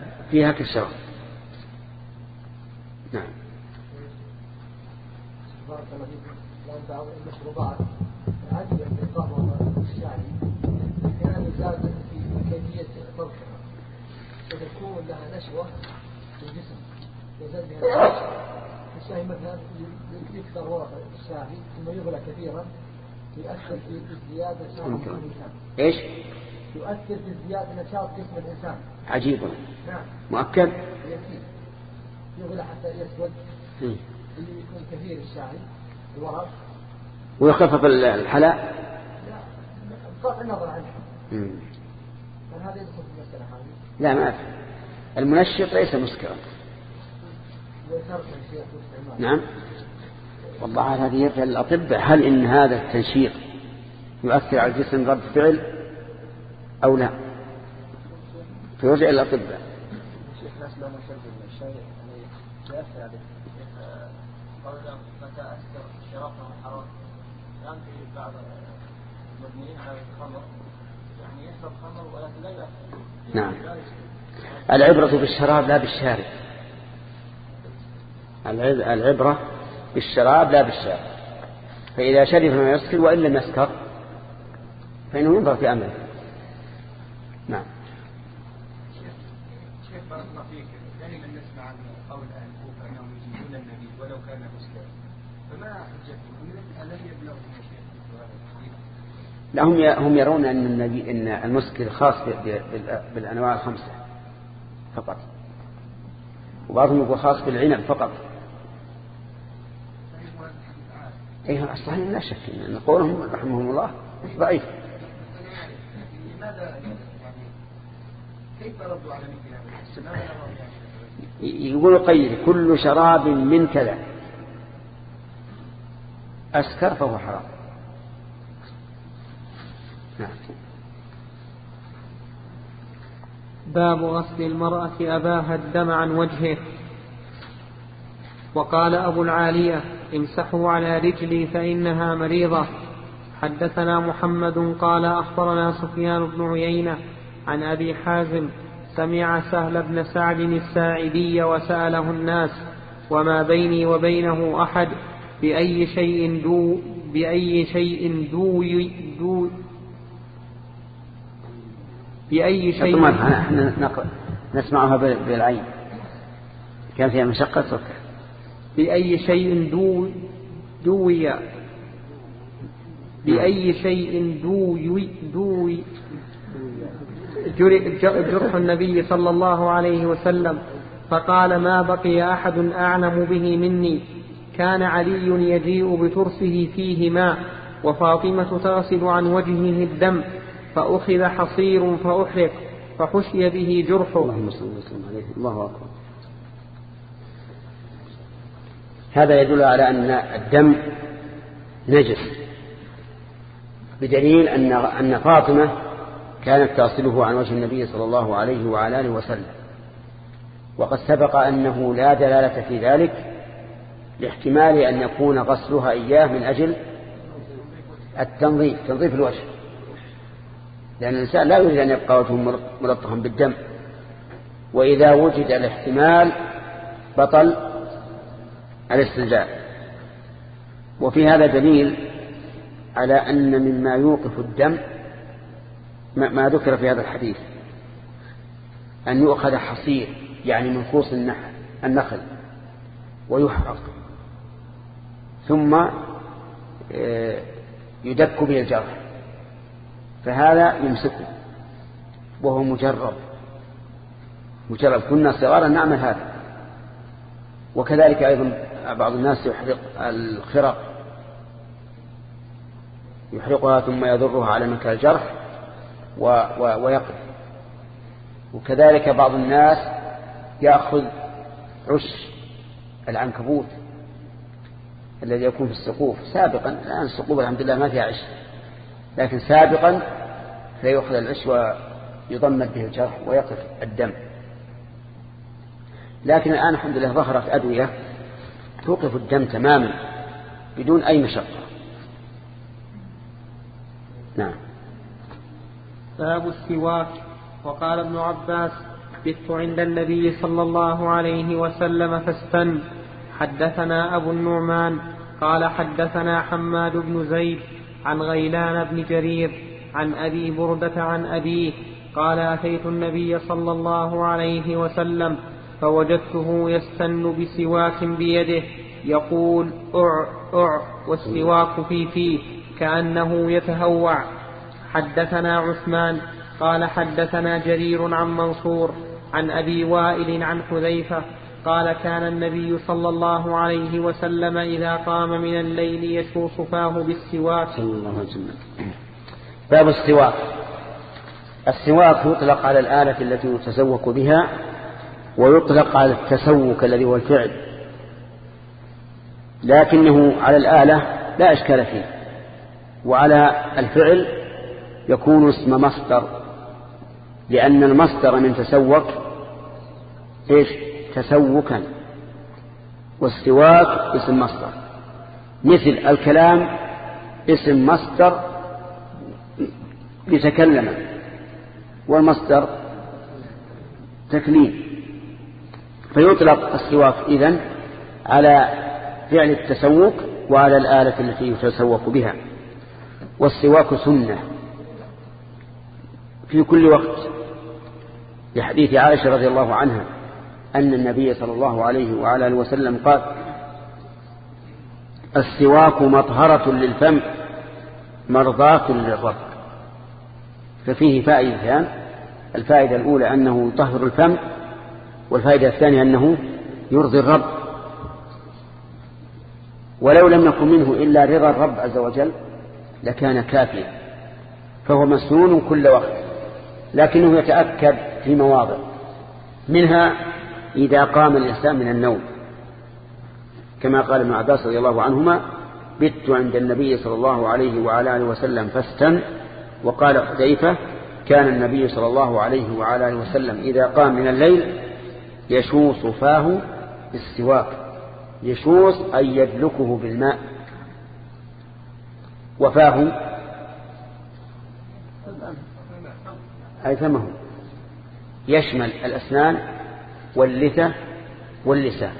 فيها كالشراب. نعم. بارك الله فيكم لأن بعض المشروبات عديدة من القهوة والشاي أحيانا يزاد في كيفية طبخها فتكون لها نشوة في الجسم يزاد بها الشاي مثلا يكثر ورق الشاي ثم يغلى كثيرا يؤثر في ازدياد نشاط جسم الإنسان. إيش؟ يؤثر في ازدياد نشاط جسم الإنسان. عجيب. نعم. مؤكد. يكفي. يغلى حتى يسود. اللي يكون كثير الشاي الورق. ويخفف الحلاء. لا بغض النظر عنه. هذا يدخل في المسألة هذه. لا ما في. المنشط ليس مسكرا. نعم. والله هذه يرجع للأطباء هل إن هذا التنشيط يؤثر على الجسم رد فعل أو لا فيرجع للأطباء. الشيخ ناس لما شرب الشاي يؤثر عليه قالوا متى أثر شرابه الحرام الآن في بعض المدمنين على الخمر يعني يشرب خمر ولكن لا يؤثر. نعم. العبرة بالشراب لا بالشارب. العبرة بالشراب لا بالشارب. فإذا شرب ما يسكر وإن لم يسكر فإنه ينظر في أمره. نعم. شيخ بارك الله فيك دائما نسمع عن قول أهل الكوفة أنهم يجيبون النبي ولو كان مسكرا فما حجتهم الذي يبلغهم الشيخ؟ لا هم هم يرون أن النبي إن المسكر خاص بالأنواع الخمسة فقط وبعضهم يقول خاص بالعنب فقط. أيها الصحيح لا شك أن قولهم رحمهم الله ضعيف. لماذا يعني كيف ردوا على مثل هذا؟ يقولوا قيد كل شراب من كذا أسكر فهو حرام. نعم. باب غسل المرأة أباها الدم عن وجهه. وقال أبو العالية امسحوا على رجلي فإنها مريضة. حدثنا محمد قال أخبرنا سفيان بن عيينة عن أبي حازم سمع سهل بن سعد الساعدي وسأله الناس وما بيني وبينه أحد بأي شيء دو بأي شيء دو دو بأي شيء نحن نسمعها بالعين كان فيها مشقة سكر. بأي شيء دو دوي بأي شيء دوي دوي جرح النبي صلى الله عليه وسلم فقال ما بقي أحد أعلم به مني. كان علي يجيء بترسه فيه ماء وفاطمة تغسل عن وجهه الدم فأخذ حصير فأحرق فحشي به جرحه. اللهم صل وسلم عليه. الله أكبر. هذا يدل على أن الدم نجس بدليل أن أن فاطمة كانت تغسله عن وجه النبي صلى الله عليه وعلى آله وسلم وقد سبق أنه لا دلالة في ذلك لاحتمال أن يكون غسلها إياه من أجل التنظيف تنظيف الوجه لأن الإنسان لا يريد أن يبقى وجهه ملطخا بالدم وإذا وجد الاحتمال بطل الاستنجاء. وفي هذا دليل على أن مما يوقف الدم ما ذكر في هذا الحديث أن يؤخذ حصير يعني من خوص النخل ويحرق ثم يدك به الجرح فهذا يمسكه وهو مجرب مجرب. كنا صغارا نعمل هذا. وكذلك أيضا بعض الناس يحرق الخرق يحرقها ثم يضرها على مكان الجرح ويقف. وكذلك بعض الناس يأخذ عش العنكبوت الذي يكون في السقوف سابقا. الآن السقوف الحمد لله ما فيها عش لكن سابقا فيأخذ العش ويضمد به الجرح ويقف الدم. لكن الآن الحمد لله ظهرت أدوية توقف الدم تماما بدون أي مشقة. نعم. باب السواك. وقال ابن عباس بت عند النبي صلى الله عليه وسلم فاستن. حدثنا أبو النعمان قال حدثنا حماد بن زيد عن غيلان بن جرير عن أبي بردة عن أبيه قال أتيت النبي صلى الله عليه وسلم فوجدته يستن بسواك بيده يقول أع أع والسواك في فيه كأنه يتهوع. حدثنا عثمان قال حدثنا جرير عن منصور عن أبي وائل عن حذيفة قال كان النبي صلى الله عليه وسلم إذا قام من الليل يشوص فاه بالسواك. باب السواك. السواك يطلق على الآلة التي يتسوك بها ويطلق على التسوك الذي هو الفعل، لكنه على الآلة لا إشكال فيه، وعلى الفعل يكون اسم مصدر، لأن المصدر من تسوك إيش؟ تسوكا، والسواك اسم مصدر، مثل الكلام اسم مصدر يتكلم، والمصدر تكليم، فيطلق السواك إذن على فعل التسوك وعلى الآلة التي يتسوك بها. والسواك سنة في كل وقت، لحديث عائشة رضي الله عنها أن النبي صلى الله عليه وعلى آله وسلم قال السواك مطهرة للفم مرضاة للرب. ففيه فائدتان، الفائدة الأولى أنه يطهر الفم، والفائدة الثانية أنه يرضي الرب، ولو لم يكن منه إلا رضا الرب عز وجل لكان كافيا، فهو مسنون كل وقت، لكنه يتأكد في مواضع، منها إذا قام الإنسان من النوم، كما قال ابن عباس رضي الله عنهما بت عند النبي صلى الله عليه وعلى آله وسلم فاستن. وقال حذيفة كان النبي صلى الله عليه وعلى آله وسلم إذا قام من الليل يشوص فاه بالسواك، يشوص أي يدلكه بالماء، وفاه أي فمه يشمل الأسنان واللثة واللسان،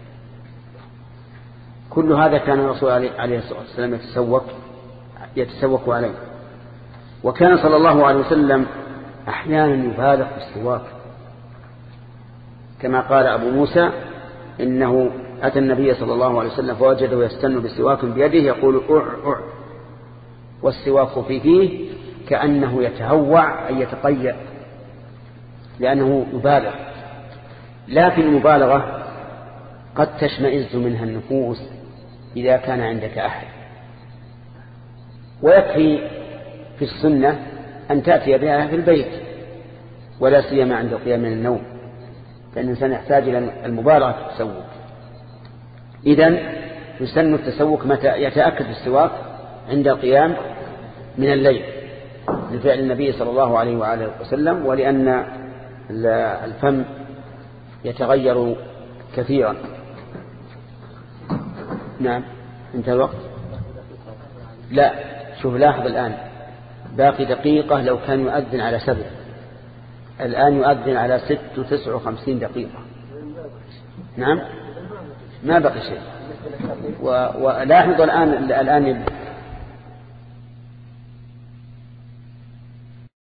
كل هذا كان الرسول عليه الصلاة والسلام يتسوق يتسوق عليه. وكان صلى الله عليه وسلم أحيانا يبالغ في السواك، كما قال أبو موسى إنه أتى النبي صلى الله عليه وسلم فوجده يستن بسواك بيده يقول أع أع، والسواك في فيه كأنه يتهوع أي يتقيأ، لأنه يبالغ. لكن المبالغة قد تشمئز منها النفوس إذا كان عندك أحد، ويكفي في السنة أن تأتي بها في البيت، ولا سيما عند القيام من النوم، لأن الإنسان يحتاج إلى المبالغة في التسوق. إذن يسن التسوق متى يتأكد السواك عند القيام من الليل لفعل النبي صلى الله عليه وآله وسلم، ولأن الفم يتغير كثيرا. نعم انتهى الوقت. لا شوف لاحظ الآن باقي دقيقة، لو كان يؤذن على سبع، الآن يؤذن على ست وتسع وخمسين دقيقة. نعم ما بقي شيء. ولاحظ الآن الآن